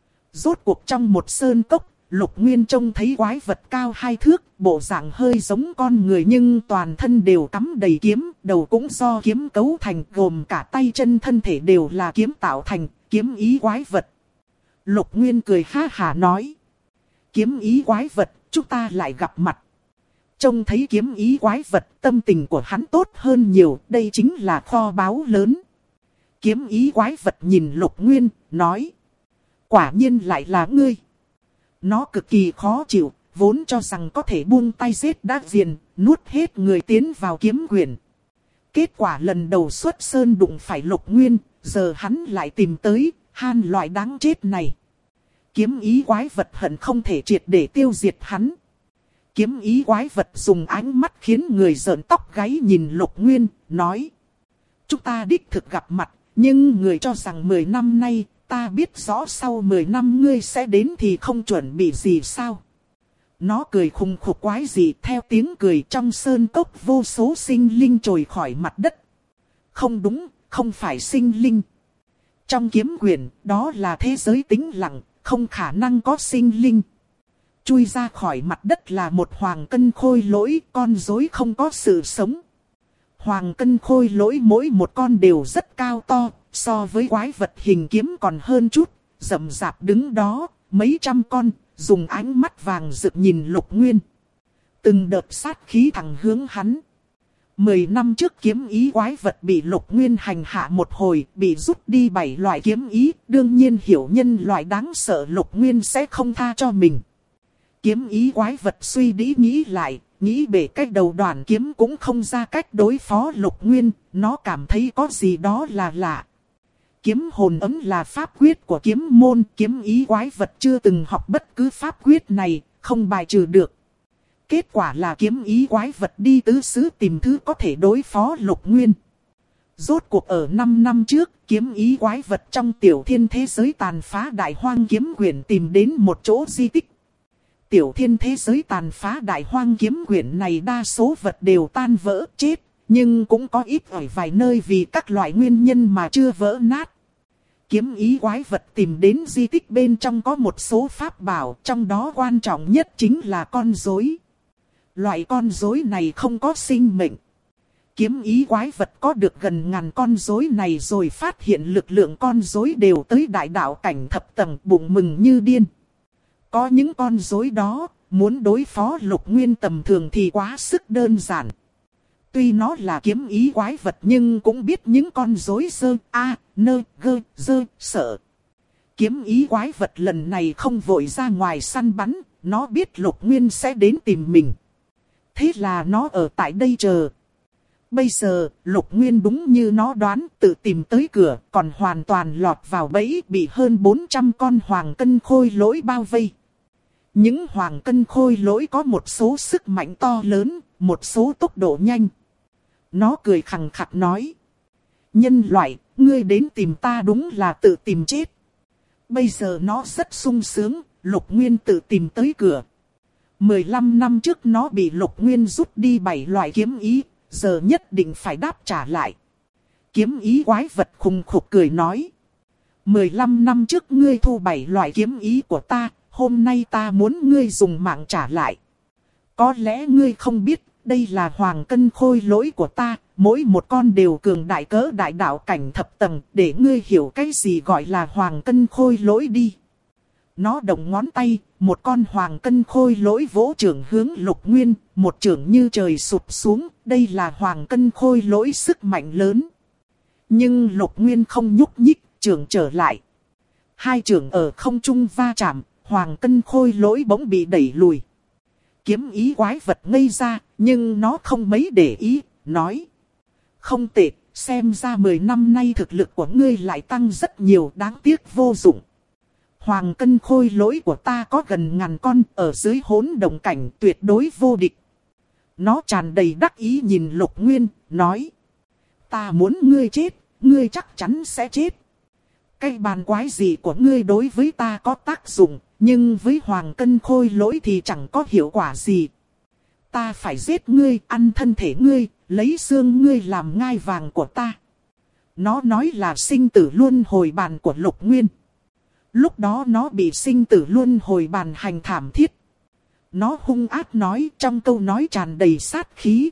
Rốt cuộc trong một sơn cốc, Lục Nguyên trông thấy quái vật cao 2 thước, bộ dạng hơi giống con người nhưng toàn thân đều cắm đầy kiếm, đầu cũng do kiếm cấu thành, gồm cả tay chân thân thể đều là kiếm tạo thành, kiếm ý quái vật. Lục Nguyên cười ha hả nói. Kiếm ý quái vật, chúng ta lại gặp mặt. Trông thấy kiếm ý quái vật, tâm tình của hắn tốt hơn nhiều, đây chính là kho báu lớn. Kiếm ý quái vật nhìn Lục Nguyên, nói. Quả nhiên lại là ngươi. Nó cực kỳ khó chịu, vốn cho rằng có thể buông tay giết đã diền, nuốt hết người tiến vào kiếm quyển. Kết quả lần đầu xuất sơn đụng phải Lục Nguyên, giờ hắn lại tìm tới, han loại đáng chết này. Kiếm ý quái vật hận không thể triệt để tiêu diệt hắn. Kiếm ý quái vật dùng ánh mắt khiến người rợn tóc gáy nhìn Lục Nguyên, nói. Chúng ta đích thực gặp mặt, nhưng người cho rằng 10 năm nay, ta biết rõ sau 10 năm ngươi sẽ đến thì không chuẩn bị gì sao. Nó cười khùng khục quái gì, theo tiếng cười trong sơn cốc vô số sinh linh trồi khỏi mặt đất. Không đúng, không phải sinh linh. Trong kiếm quyển, đó là thế giới tĩnh lặng, không khả năng có sinh linh. Chui ra khỏi mặt đất là một hoàng cân khôi lỗi, con rối không có sự sống. Hoàng cân khôi lỗi mỗi một con đều rất cao to, so với quái vật hình kiếm còn hơn chút, rậm rạp đứng đó, mấy trăm con, dùng ánh mắt vàng rực nhìn Lục Nguyên. Từng đợt sát khí thẳng hướng hắn. 10 năm trước kiếm ý quái vật bị Lục Nguyên hành hạ một hồi, bị rút đi 7 loại kiếm ý, đương nhiên hiểu nhân loại đáng sợ Lục Nguyên sẽ không tha cho mình. Kiếm ý quái vật suy nghĩ lại, nghĩ bể cách đầu đoàn kiếm cũng không ra cách đối phó Lục Nguyên, nó cảm thấy có gì đó là lạ. Kiếm hồn ấm là pháp quyết của kiếm môn, kiếm ý quái vật chưa từng học bất cứ pháp quyết này, không bài trừ được. Kết quả là kiếm ý quái vật đi tứ xứ tìm thứ có thể đối phó Lục Nguyên. Rốt cuộc ở 5 năm trước, kiếm ý quái vật trong tiểu thiên thế giới tàn phá đại hoang kiếm quyển tìm đến một chỗ di tích. Tiểu thiên thế giới tàn phá đại hoang kiếm quyển này đa số vật đều tan vỡ chết, nhưng cũng có ít ở vài nơi vì các loại nguyên nhân mà chưa vỡ nát. Kiếm ý quái vật tìm đến di tích bên trong có một số pháp bảo, trong đó quan trọng nhất chính là con rối. Loại con rối này không có sinh mệnh. Kiếm ý quái vật có được gần ngàn con rối này rồi phát hiện lực lượng con rối đều tới đại đạo cảnh thập tầng, bụng mừng như điên. Có những con rối đó, muốn đối phó Lục Nguyên tầm thường thì quá sức đơn giản. Tuy nó là kiếm ý quái vật nhưng cũng biết những con rối sợ. Kiếm ý quái vật lần này không vội ra ngoài săn bắn, nó biết Lục Nguyên sẽ đến tìm mình. Thế là nó ở tại đây chờ. Bây giờ, Lục Nguyên đúng như nó đoán, tự tìm tới cửa, còn hoàn toàn lọt vào bẫy, bị hơn 400 con hoàng cân khôi lỗi bao vây. Những hoàng cân khôi lỗi có một số sức mạnh to lớn, một số tốc độ nhanh. Nó cười khằng khặc nói: nhân loại, ngươi đến tìm ta đúng là tự tìm chết. Bây giờ nó rất sung sướng, Lục Nguyên tự tìm tới cửa. 15 năm trước nó bị Lục Nguyên rút đi 7 loại kiếm ý, giờ nhất định phải đáp trả lại. Kiếm ý quái vật khùng khục cười nói: 15 năm trước ngươi thu 7 loại kiếm ý của ta, hôm nay ta muốn ngươi dùng mạng trả lại. Có lẽ ngươi không biết, đây là hoàng cân khôi lỗi của ta, mỗi một con đều cường đại cỡ đại đạo cảnh thập tầng, để ngươi hiểu cái gì gọi là hoàng cân khôi lỗi đi. Nó động ngón tay, một con hoàng cân khôi lỗi vỗ chưởng hướng Lục Nguyên, một chưởng như trời sụp xuống, đây là hoàng cân khôi lỗi sức mạnh lớn. Nhưng Lục Nguyên không nhúc nhích, chưởng trở lại. Hai chưởng ở không trung va chạm, hoàng cân khôi lỗi bỗng bị đẩy lùi. Kiếm ý quái vật ngây ra, nhưng nó không mấy để ý, nói: không tệ, xem ra 10 năm nay thực lực của ngươi lại tăng rất nhiều, đáng tiếc vô dụng. Hoàng cân khôi lỗi của ta có gần ngàn con, ở dưới hỗn động cảnh tuyệt đối vô địch. Nó tràn đầy đắc ý nhìn Lục Nguyên, nói: ta muốn ngươi chết, ngươi chắc chắn sẽ chết. Cái bàn quái gì của ngươi đối với ta có tác dụng, nhưng với hoàng cân khôi lỗi thì chẳng có hiệu quả gì. Ta phải giết ngươi, ăn thân thể ngươi, lấy xương ngươi làm ngai vàng của ta. Nó nói là sinh tử luân hồi bàn của Lục Nguyên. Lúc đó nó bị sinh tử luân hồi bàn hành thảm thiết. Nó hung ác nói, trong câu nói tràn đầy sát khí.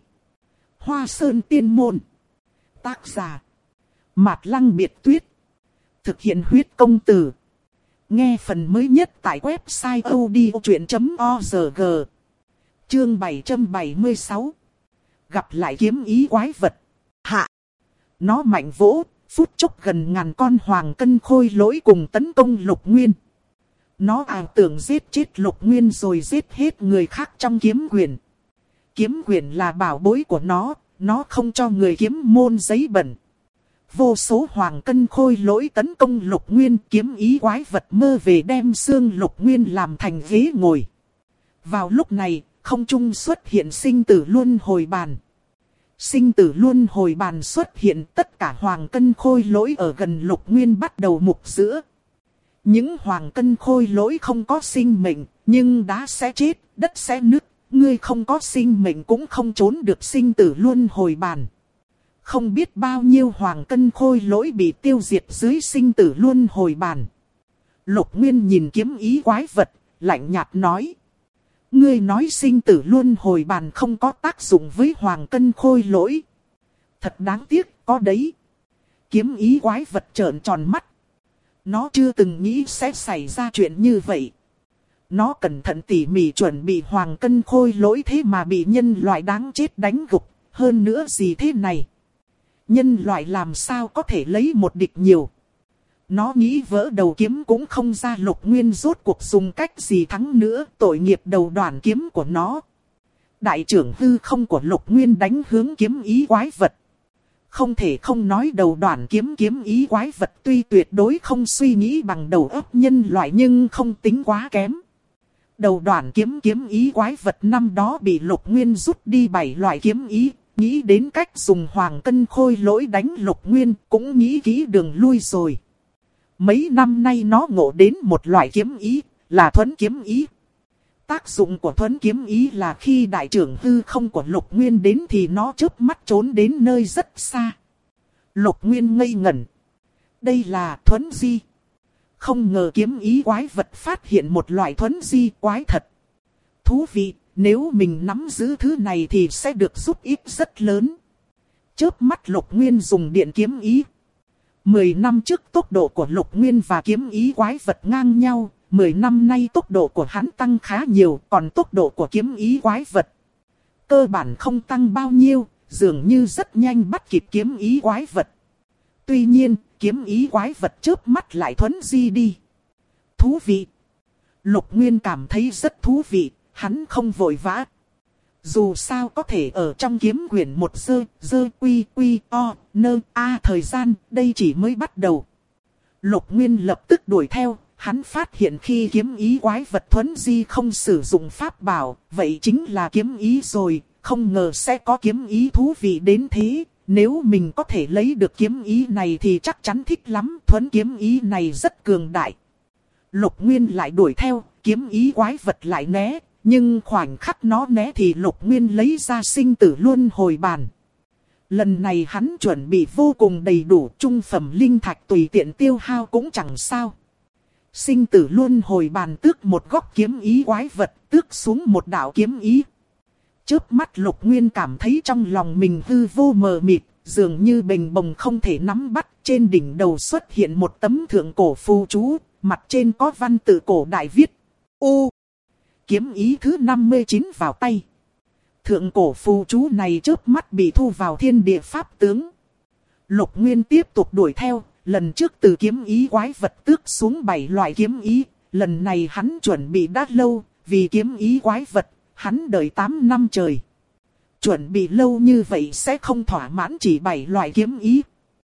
Hoa Sơn Tiên Môn. Tác giả: Mạt Lăng Biệt Tuyết. Thực hiện huyết công từ. Nghe phần mới nhất tại website odchuyện.org. Chương 776. Gặp lại kiếm ý quái vật. Hạ. Nó mạnh vỗ, phút chốc gần ngàn con hoàng cân khôi lỗi cùng tấn công Lục Nguyên. Nó ảo tưởng giết chết Lục Nguyên rồi giết hết người khác trong kiếm quyển. Kiếm quyển là bảo bối của nó không cho người kiếm môn giấy bẩn. Vô số hoàng cân khôi lỗi tấn công Lục Nguyên, kiếm ý quái vật mơ về đem xương Lục Nguyên làm thành ghế ngồi. Vào lúc này, không trung xuất hiện sinh tử luân hồi bàn. Sinh tử luân hồi bàn xuất hiện, tất cả hoàng cân khôi lỗi ở gần Lục Nguyên bắt đầu mục giữa. Những hoàng cân khôi lỗi không có sinh mệnh, nhưng đá sẽ chết, đất sẽ nứt, ngươi không có sinh mệnh cũng không trốn được sinh tử luân hồi bàn. Không biết bao nhiêu hoàng cân khôi lỗi bị tiêu diệt dưới sinh tử luân hồi bàn. Lục Nguyên nhìn kiếm ý quái vật, lạnh nhạt nói: ngươi nói sinh tử luân hồi bàn không có tác dụng với hoàng cân khôi lỗi. Thật đáng tiếc, có đấy. Kiếm ý quái vật trợn tròn mắt. Nó chưa từng nghĩ sẽ xảy ra chuyện như vậy. Nó cẩn thận tỉ mỉ chuẩn bị hoàng cân khôi lỗi, thế mà bị nhân loại đáng chết đánh gục. Hơn nữa gì thế này? Nhân loại làm sao có thể lấy một địch nhiều? Nó nghĩ vỡ đầu kiếm cũng không ra, Lục Nguyên rốt cuộc dùng cách gì thắng nữa, tội nghiệp đầu đoạn kiếm của nó. Đại trưởng hư không của Lục Nguyên đánh hướng kiếm ý quái vật. Không thể không nói đầu đoạn kiếm ý quái vật tuy tuyệt đối không suy nghĩ bằng đầu óc nhân loại nhưng không tính quá kém. Đầu đoạn kiếm ý quái vật năm đó bị Lục Nguyên rút đi 7 loại kiếm ý, nghĩ đến cách dùng hoàng cân khôi lỗi đánh Lục Nguyên, cũng nghĩ kỹ đường lui rồi. Mấy năm nay nó ngộ đến một loại kiếm ý, là thuẫn kiếm ý. Tác dụng của thuẫn kiếm ý là khi đại trưởng hư không của Lục Nguyên đến thì nó chớp mắt trốn đến nơi rất xa. Lục Nguyên ngây ngẩn. Đây là thuấn di. Không ngờ kiếm ý quái vật phát hiện một loại thuấn di quái thật. Thú vị, nếu mình nắm giữ thứ này thì sẽ được giúp ích rất lớn. Chớp mắt Lục Nguyên dùng điện kiếm ý. 10 năm trước tốc độ của Lục Nguyên và kiếm ý quái vật ngang nhau. 10 năm nay tốc độ của hắn tăng khá nhiều, còn tốc độ của kiếm ý quái vật cơ bản không tăng bao nhiêu, dường như rất nhanh bắt kịp kiếm ý quái vật. Tuy nhiên, kiếm ý quái vật chớp mắt lại thuấn di đi. Thú vị. Lục Nguyên cảm thấy rất thú vị, hắn không vội vã. Dù sao có thể ở trong kiếm quyển một dơ quy o nơ a thời gian, đây chỉ mới bắt đầu. Lục Nguyên lập tức đuổi theo, hắn phát hiện khi kiếm ý quái vật thuấn di không sử dụng pháp bảo, vậy chính là kiếm ý rồi, không ngờ sẽ có kiếm ý thú vị đến thế. Nếu mình có thể lấy được kiếm ý này thì chắc chắn thích lắm, thuấn kiếm ý này rất cường đại. Lục Nguyên lại đuổi theo, kiếm ý quái vật lại né, nhưng khoảnh khắc nó né thì Lục Nguyên lấy ra sinh tử luân hồi bàn. Lần này hắn chuẩn bị vô cùng đầy đủ, trung phẩm linh thạch tùy tiện tiêu hao cũng chẳng sao. Sinh tử luân hồi bàn tước một góc kiếm ý quái vật, tước xuống một đạo kiếm ý. Chớp mắt Lục Nguyên cảm thấy trong lòng mình hư vô mờ mịt, dường như bềnh bồng không thể nắm bắt. Trên đỉnh đầu xuất hiện một tấm thượng cổ phù chú, mặt trên có văn tự cổ đại viết. U. Kiếm ý thứ 59 vào tay. Thượng cổ phù chú này chớp mắt bị thu vào thiên địa pháp tướng. Lục Nguyên tiếp tục đuổi theo, lần trước từ kiếm ý quái vật tước xuống 7 loại kiếm ý, lần này hắn chuẩn bị đã lâu, vì kiếm ý quái vật, hắn đợi 8 năm trời. Chuẩn bị lâu như vậy sẽ không thỏa mãn chỉ 7 loại kiếm ý.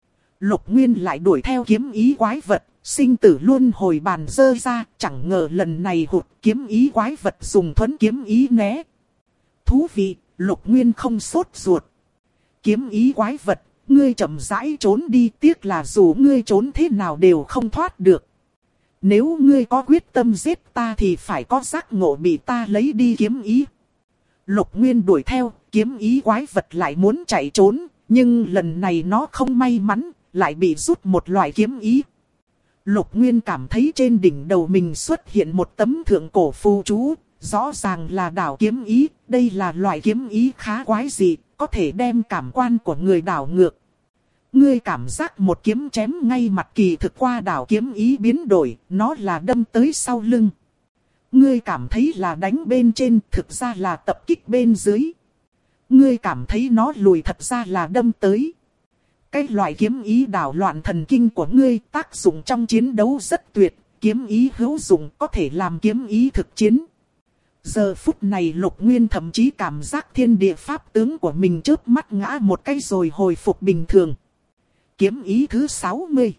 Lục Nguyên lại đuổi theo kiếm ý quái vật, sinh tử luân hồi bàn dơ ra, chẳng ngờ lần này hụt kiếm ý quái vật dùng thuấn kiếm ý né. Thú vị, Lục Nguyên không sốt ruột. Kiếm ý quái vật, ngươi chậm rãi trốn đi, tiếc là dù ngươi trốn thế nào đều không thoát được. Nếu ngươi có quyết tâm giết ta thì phải có giác ngộ bị ta lấy đi kiếm ý. Lục Nguyên đuổi theo, kiếm ý quái vật lại muốn chạy trốn, nhưng lần này nó không may mắn, lại bị rút một loại kiếm ý. Lục Nguyên cảm thấy trên đỉnh đầu mình xuất hiện một tấm thượng cổ phù chú, rõ ràng là đảo kiếm ý, đây là loại kiếm ý khá quái dị, có thể đem cảm quan của người đảo ngược. Ngươi cảm giác một kiếm chém ngay mặt kỳ thực qua đảo kiếm ý biến đổi, nó là đâm tới sau lưng. Ngươi cảm thấy là đánh bên trên, thực ra là tập kích bên dưới. Ngươi cảm thấy nó lùi, thật ra là đâm tới. Cái loại kiếm ý đảo loạn thần kinh của ngươi tác dụng trong chiến đấu rất tuyệt, kiếm ý hữu dụng có thể làm kiếm ý thực chiến. Giờ phút này Lục Nguyên thậm chí cảm giác thiên địa pháp tướng của mình chớp mắt ngã một cái rồi hồi phục bình thường. Kiếm ý thứ 60.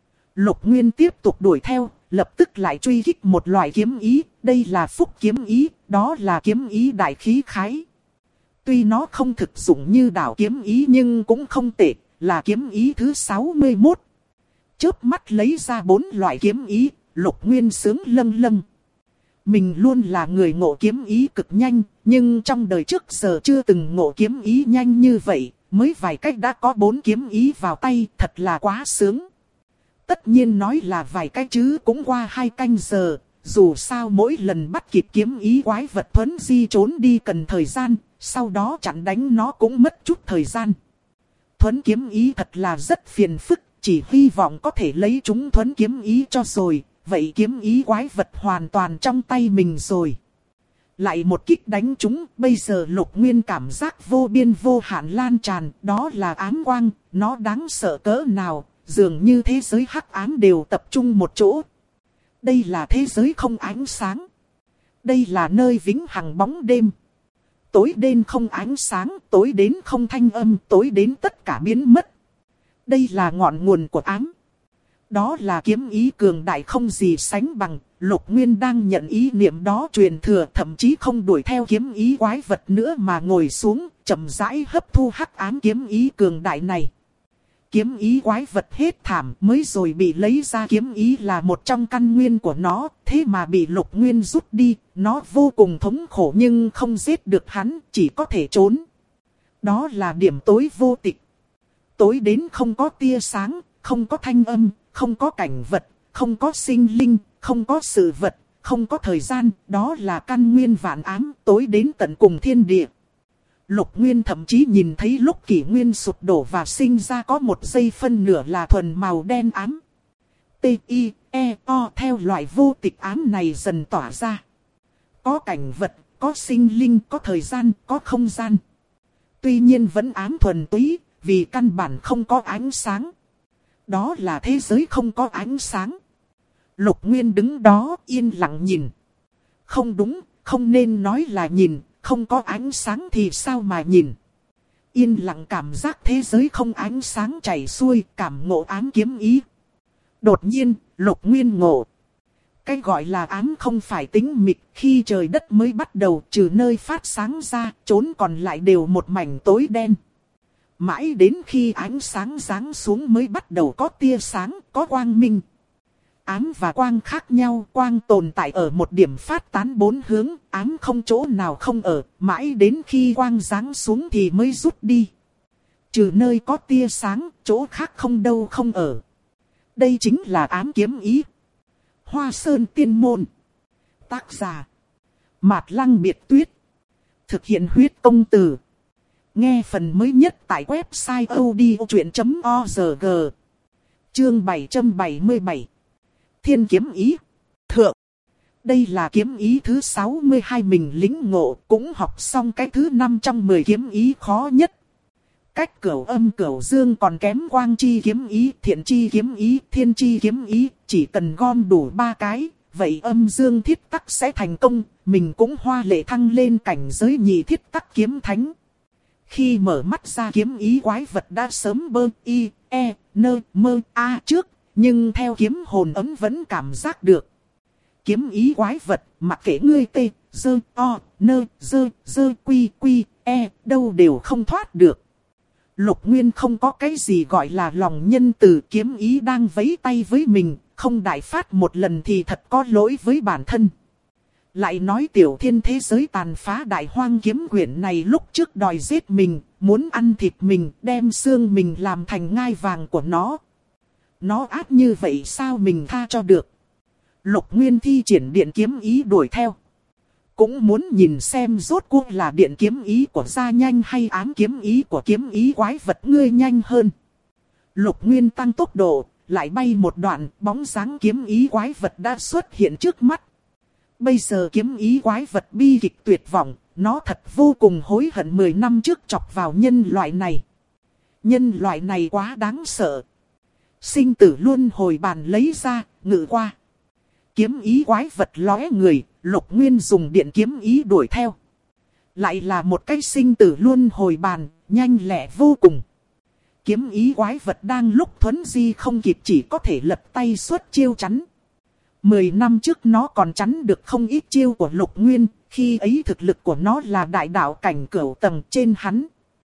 Lục Nguyên tiếp tục đuổi theo, lập tức lại truy kích một loại kiếm ý, đây là phúc kiếm ý, đó là kiếm ý đại khí khái. Tuy nó không thực dụng như đảo kiếm ý nhưng cũng không tệ, là kiếm ý thứ 61. Chớp mắt lấy ra 4 loại kiếm ý, Lục Nguyên sướng lâng lâng. Mình luôn là người ngộ kiếm ý cực nhanh, nhưng trong đời trước giờ chưa từng ngộ kiếm ý nhanh như vậy, mới vài cách đã có 4 kiếm ý vào tay, thật là quá sướng. Tất nhiên nói là vài cách chứ cũng qua 2 canh giờ, dù sao mỗi lần bắt kịp kiếm ý quái vật thuấn di trốn đi cần thời gian, sau đó chặn đánh nó cũng mất chút thời gian. Thuấn kiếm ý thật là rất phiền phức, chỉ hy vọng có thể lấy chúng thuấn kiếm ý cho rồi, vậy kiếm ý quái vật hoàn toàn trong tay mình rồi. Lại một kích đánh chúng, bây giờ Lục Nguyên cảm giác vô biên vô hạn lan tràn, đó là ám quang, nó đáng sợ cỡ nào, dường như thế giới hắc ám đều tập trung một chỗ. Đây là thế giới không ánh sáng. Đây là nơi vĩnh hằng bóng đêm. Tối đen không ánh sáng, tối đến không thanh âm, tối đến tất cả biến mất. Đây là ngọn nguồn của ám. Đó là kiếm ý cường đại không gì sánh bằng. Lục Nguyên đang nhận ý niệm đó truyền thừa, thậm chí không đuổi theo kiếm ý quái vật nữa mà ngồi xuống, chậm rãi hấp thu hắc ám kiếm ý cường đại này. Kiếm ý quái vật hết thảm, mới rồi bị lấy ra kiếm ý là một trong căn nguyên của nó, thế mà bị Lục Nguyên rút đi, nó vô cùng thống khổ nhưng không giết được hắn, chỉ có thể trốn. Đó là điểm tối vô tịch. Tối đến không có tia sáng, không có thanh âm, không có cảnh vật, không có sinh linh, không có sự vật, không có thời gian, đó là căn nguyên vạn ám, tối đến tận cùng thiên địa. Lục Nguyên thậm chí nhìn thấy lúc kỷ nguyên sụp đổ và sinh ra có một giây phân nửa là thuần màu đen ám. T-I-E-O theo loại vô tịch ám này dần tỏa ra. Có cảnh vật, có sinh linh, có thời gian, có không gian. Tuy nhiên vẫn ám thuần túy, vì căn bản không có ánh sáng. Đó là thế giới không có ánh sáng. Lục Nguyên đứng đó yên lặng nhìn. Không đúng, không nên nói là nhìn, không có ánh sáng thì sao mà nhìn. Yên lặng cảm giác thế giới không ánh sáng chảy xuôi, cảm ngộ ám kiếm ý. Đột nhiên, Lục Nguyên ngộ. Cái gọi là ám không phải tĩnh mịch, khi trời đất mới bắt đầu trừ nơi phát sáng ra, trốn còn lại đều một mảnh tối đen. Mãi đến khi ánh sáng giáng xuống mới bắt đầu có tia sáng, có quang minh. Ám và quang khác nhau, quang tồn tại ở một điểm phát tán bốn hướng, ám không chỗ nào không ở, mãi đến khi quang giáng xuống thì mới rút đi. Trừ nơi có tia sáng, chỗ khác không đâu không ở. Đây chính là ám kiếm ý. Hoa Sơn Tiên Môn. Tác giả Mạt Lăng Biệt Tuyết. Thực hiện huyết công từ. Nghe phần mới nhất tại website odchuyện.org. Chương 777. Thiên kiếm ý. Thượng. Đây là kiếm ý thứ 62 mình lĩnh ngộ, cũng học xong cái thứ 5 trong 10 kiếm ý khó nhất. Cách cửu âm cửu dương còn kém quang chi kiếm ý, thiện chi kiếm ý, thiên chi kiếm ý, chỉ cần gom đủ 3 cái, vậy âm dương thiết tắc sẽ thành công, mình cũng hoa lệ thăng lên cảnh giới nhị thiết tắc kiếm thánh. Khi mở mắt ra kiếm ý quái vật đã sớm bơ y, e, nơ, mơ, a trước, nhưng theo kiếm hồn ấm vẫn cảm giác được. Kiếm ý quái vật, mặc kệ ngươi tê, dơ, o, nơ, dơ, quy, e, đâu đều không thoát được. Lục Nguyên không có cái gì gọi là lòng nhân từ, kiếm ý đang vẫy tay với mình, không đại phát một lần thì thật có lỗi với bản thân. Lại nói tiểu thiên thế giới tàn phá đại hoang kiếm quyển này lúc trước đòi giết mình, muốn ăn thịt mình, đem xương mình làm thành ngai vàng của nó. Nó ác như vậy sao mình tha cho được. Lục Nguyên thi triển điện kiếm ý đuổi theo. Cũng muốn nhìn xem rốt cuộc là điện kiếm ý của gia nhanh hay ám kiếm ý của kiếm ý quái vật ngươi nhanh hơn. Lục Nguyên tăng tốc độ, lại bay một đoạn, bóng dáng kiếm ý quái vật đã xuất hiện trước mắt. Bây giờ kiếm ý quái vật bi kịch tuyệt vọng, nó thật vô cùng hối hận 10 năm trước chọc vào nhân loại này. Nhân loại này quá đáng sợ. Sinh tử luân hồi bàn lấy ra, ngự qua. Kiếm ý quái vật lóe người, Lục Nguyên dùng điện kiếm ý đuổi theo. Lại là một cái sinh tử luân hồi bàn, nhanh lẹ vô cùng. Kiếm ý quái vật đang lúc thuấn di không kịp chỉ có thể lật tay xuất chiêu chắn. 10 năm trước nó còn chắn được không ít chiêu của Lục Nguyên, khi ấy thực lực của nó là đại đạo cảnh cửu tầng trên hắn.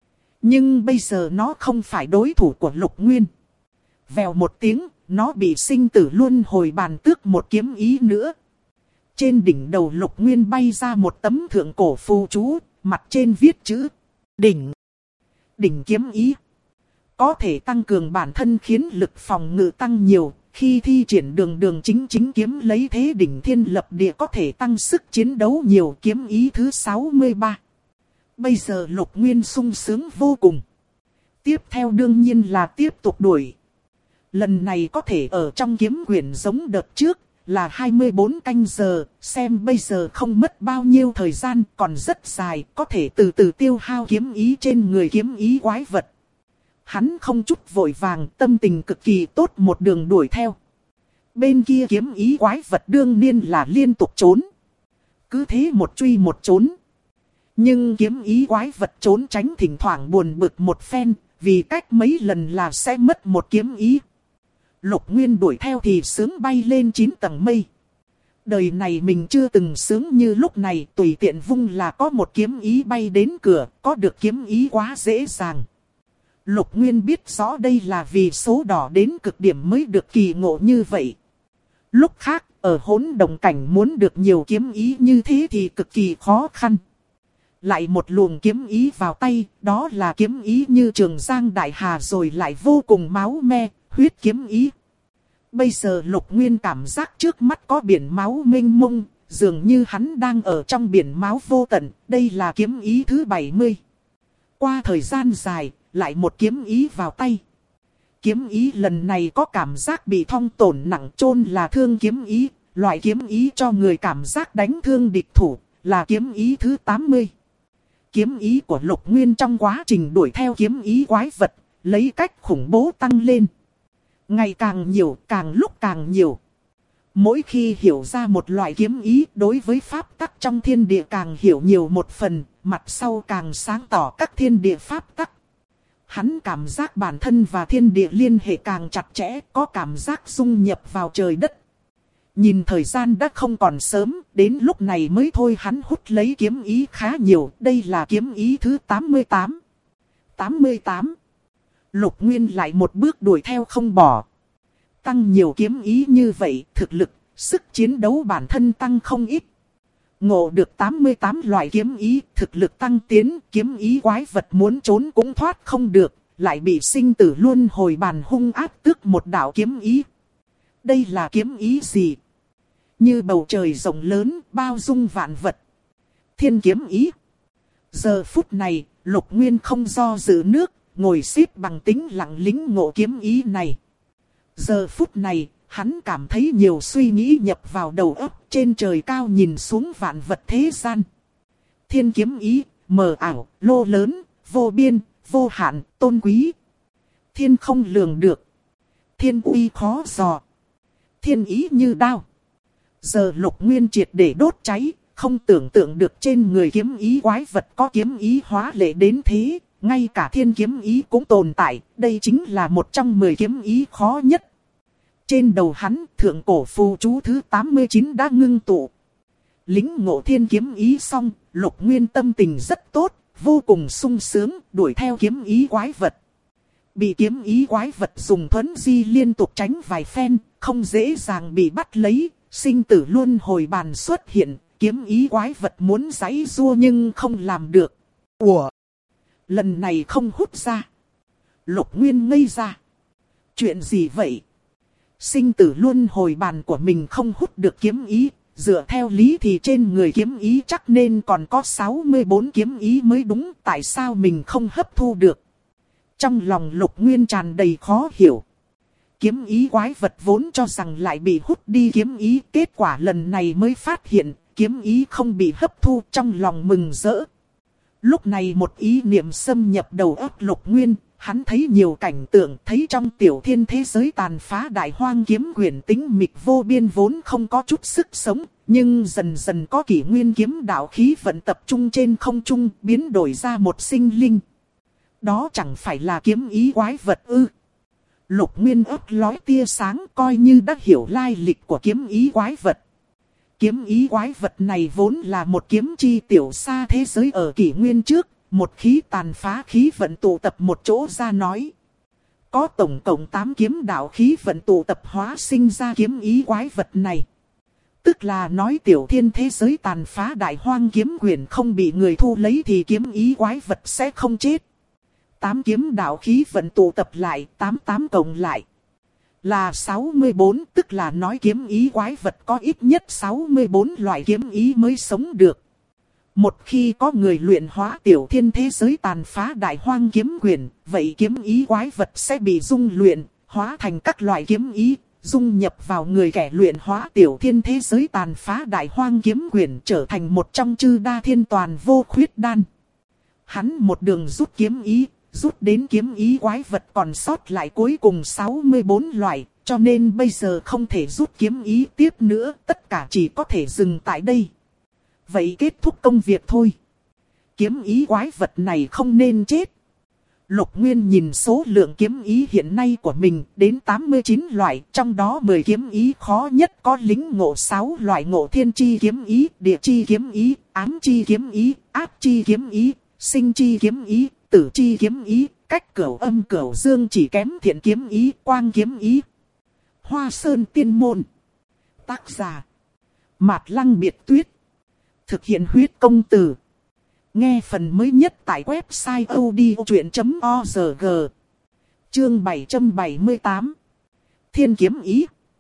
Nhưng bây giờ nó không phải đối thủ của Lục Nguyên. Vèo một tiếng, nó bị sinh tử luân hồi bàn tước một kiếm ý nữa. Trên đỉnh đầu Lục Nguyên bay ra một tấm thượng cổ phù chú, mặt trên viết chữ đỉnh. Đỉnh kiếm ý. Có thể tăng cường bản thân khiến lực phòng ngự tăng nhiều. Khi thi triển đường chính kiếm lấy thế đỉnh thiên lập địa có thể tăng sức chiến đấu nhiều, kiếm ý thứ 63. Bây giờ Lục Nguyên sung sướng vô cùng. Tiếp theo đương nhiên là tiếp tục đuổi. Lần này có thể ở trong kiếm quyển giống đợt trước là 24 canh giờ, xem bây giờ không mất bao nhiêu thời gian, còn rất dài, có thể từ từ tiêu hao kiếm ý trên người kiếm ý quái vật. Hắn không chút vội vàng, tâm tình cực kỳ tốt, một đường đuổi theo. Bên kia kiếm ý quái vật đương nhiên là liên tục trốn. Cứ thế một truy một trốn. Nhưng kiếm ý quái vật trốn tránh thỉnh thoảng buồn bực một phen, vì cách mấy lần là sẽ mất một kiếm ý. Lục Nguyên đuổi theo thì sướng bay lên 9 tầng mây. Đời này mình chưa từng sướng như lúc này, tùy tiện vung là có một kiếm ý bay đến cửa, có được kiếm ý quá dễ dàng. Lục Nguyên biết rõ đây là vì số đỏ đến cực điểm mới được kỳ ngộ như vậy. Lúc khác, ở hỗn động cảnh muốn được nhiều kiếm ý như thế thì cực kỳ khó khăn. Lại một luồng kiếm ý vào tay, đó là kiếm ý như Trường Giang Đại Hà rồi lại vô cùng máu me, huyết kiếm ý. Bây giờ Lục Nguyên cảm giác trước mắt có biển máu mênh mông, dường như hắn đang ở trong biển máu vô tận. Đây là kiếm ý thứ 70. Qua thời gian dài, lại một kiếm ý vào tay. Kiếm ý lần này có cảm giác bị thong tổn nặng, chôn là thương kiếm ý. Loại kiếm ý cho người cảm giác đánh thương địch thủ, là kiếm ý thứ 80. Kiếm ý của Lục Nguyên trong quá trình đuổi theo kiếm ý quái vật, lấy cách khủng bố tăng lên. Ngày càng nhiều, càng lúc càng nhiều. Mỗi khi hiểu ra một loại kiếm ý, đối với pháp tắc trong thiên địa càng hiểu nhiều một phần, mặt sau càng sáng tỏ các thiên địa pháp tắc. Hắn cảm giác bản thân và thiên địa liên hệ càng chặt chẽ, có cảm giác dung nhập vào trời đất. Nhìn thời gian đã không còn sớm, đến lúc này mới thôi hắn hút lấy kiếm ý khá nhiều. Đây là kiếm ý thứ 88. 88. Lục Nguyên lại một bước đuổi theo không bỏ. Tăng nhiều kiếm ý như vậy, thực lực, sức chiến đấu bản thân tăng không ít. Ngộ được 88 loại kiếm ý, thực lực tăng tiến, kiếm ý quái vật muốn trốn cũng thoát không được, lại bị sinh tử luân hồi bàn hung áp tước một đạo kiếm ý. Đây là kiếm ý gì? Như bầu trời rộng lớn, bao dung vạn vật. Thiên kiếm ý. Giờ phút này, Lục Nguyên không do dự nước, ngồi xếp bằng tĩnh lặng lĩnh ngộ kiếm ý này. Giờ phút này, hắn cảm thấy nhiều suy nghĩ nhập vào đầu óc, trên trời cao nhìn xuống vạn vật thế gian. Thiên kiếm ý, mờ ảo, lô lớn, vô biên, vô hạn, tôn quý. Thiên không lường được. Thiên uy khó dò. Thiên ý như đao. Giờ Lục Nguyên triệt để đốt cháy, không tưởng tượng được trên người kiếm ý quái vật có kiếm ý hóa lệ đến thế. Ngay cả thiên kiếm ý cũng tồn tại, đây chính là một trong 10 kiếm ý khó nhất. Trên đầu hắn, thượng cổ phù chú thứ 89 đã ngưng tụ. Lính ngộ thiên kiếm ý xong, Lục Nguyên tâm tình rất tốt, vô cùng sung sướng, đuổi theo kiếm ý quái vật. Bị kiếm ý quái vật dùng thuấn di liên tục tránh vài phen, không dễ dàng bị bắt lấy, sinh tử luân hồi bàn xuất hiện, kiếm ý quái vật muốn giãy giụa nhưng không làm được. Ủa? Lần này không hút ra. Lục Nguyên ngây ra. Chuyện gì vậy? Sinh tử luân hồi bàn của mình không hút được kiếm ý. Dựa theo lý thì trên người kiếm ý chắc nên còn có 64 kiếm ý mới đúng. Tại sao mình không hấp thu được? Trong lòng Lục Nguyên tràn đầy khó hiểu. Kiếm ý quái vật vốn cho rằng lại bị hút đi kiếm ý. Kết quả lần này mới phát hiện kiếm ý không bị hấp thu, trong lòng mừng rỡ. Lúc này một ý niệm xâm nhập đầu óc Lục Nguyên, hắn thấy nhiều cảnh tượng, thấy trong tiểu thiên thế giới tàn phá đại hoang kiếm quyển tĩnh mịch vô biên vốn không có chút sức sống, nhưng dần dần có kỷ nguyên kiếm đạo khí vận tập trung trên không trung, biến đổi ra một sinh linh. Đó chẳng phải là kiếm ý quái vật ư? Lục Nguyên ấp lói tia sáng, coi như đã hiểu lai lịch của kiếm ý quái vật. Kiếm ý quái vật này vốn là một kiếm chi tiểu xa thế giới ở kỷ nguyên trước, một khí tàn phá khí vận tụ tập một chỗ ra nói. Có tổng cộng 8 kiếm đạo khí vận tụ tập hóa sinh ra kiếm ý quái vật này. Tức là nói tiểu thiên thế giới tàn phá đại hoang kiếm quyển không bị người thu lấy thì kiếm ý quái vật sẽ không chết. 8 kiếm đạo khí vận tụ tập lại, 88 cộng lại là 64, tức là nói kiếm ý quái vật có ít nhất 64 loại kiếm ý mới sống được. Một khi có người luyện hóa tiểu thiên thế giới tàn phá đại hoang kiếm quyển, vậy kiếm ý quái vật sẽ bị dung luyện, hóa thành các loại kiếm ý, dung nhập vào người kẻ luyện hóa tiểu thiên thế giới tàn phá đại hoang kiếm quyển, trở thành một trong chư đa thiên toàn vô khuyết đan. Hắn một đường rút kiếm ý, rút đến kiếm ý quái vật còn sót lại cuối cùng 64 loại, cho nên bây giờ không thể rút kiếm ý tiếp nữa, tất cả chỉ có thể dừng tại đây. Vậy kết thúc công việc thôi. Kiếm ý quái vật này không nên chết. Lục Nguyên nhìn số lượng kiếm ý hiện nay của mình đến 89 loại, trong đó 10 kiếm ý khó nhất có lính ngộ 6 loại ngộ thiên chi kiếm ý, địa chi kiếm ý, ám chi kiếm ý, áp chi kiếm ý, sinh chi kiếm ý, tử chi kiếm ý, cách cửu âm cửu dương chỉ kém thiện kiếm ý, quang kiếm ý. Hoa Sơn Tiên Môn. Tác giả Mạt Lăng Biệt Tuyết. Thực hiện huyết công từ. Nghe phần mới nhất tại website odchuyện.org. Chương 778. Thiên kiếm ý.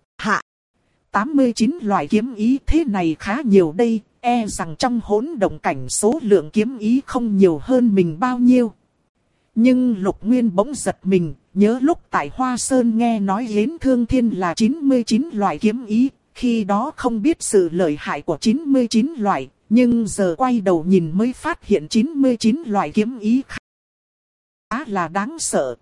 89 loại kiếm ý, thế này khá nhiều đây, e rằng trong hỗn động cảnh số lượng kiếm ý không nhiều hơn mình bao nhiêu. Nhưng Lục Nguyên bỗng giật mình, nhớ lúc tại Hoa Sơn nghe nói Yến Thương Thiên là 99 loại kiếm ý, khi đó không biết sự lợi hại của 99 loại, nhưng giờ quay đầu nhìn mới phát hiện 99 loại kiếm ý khá là đáng sợ.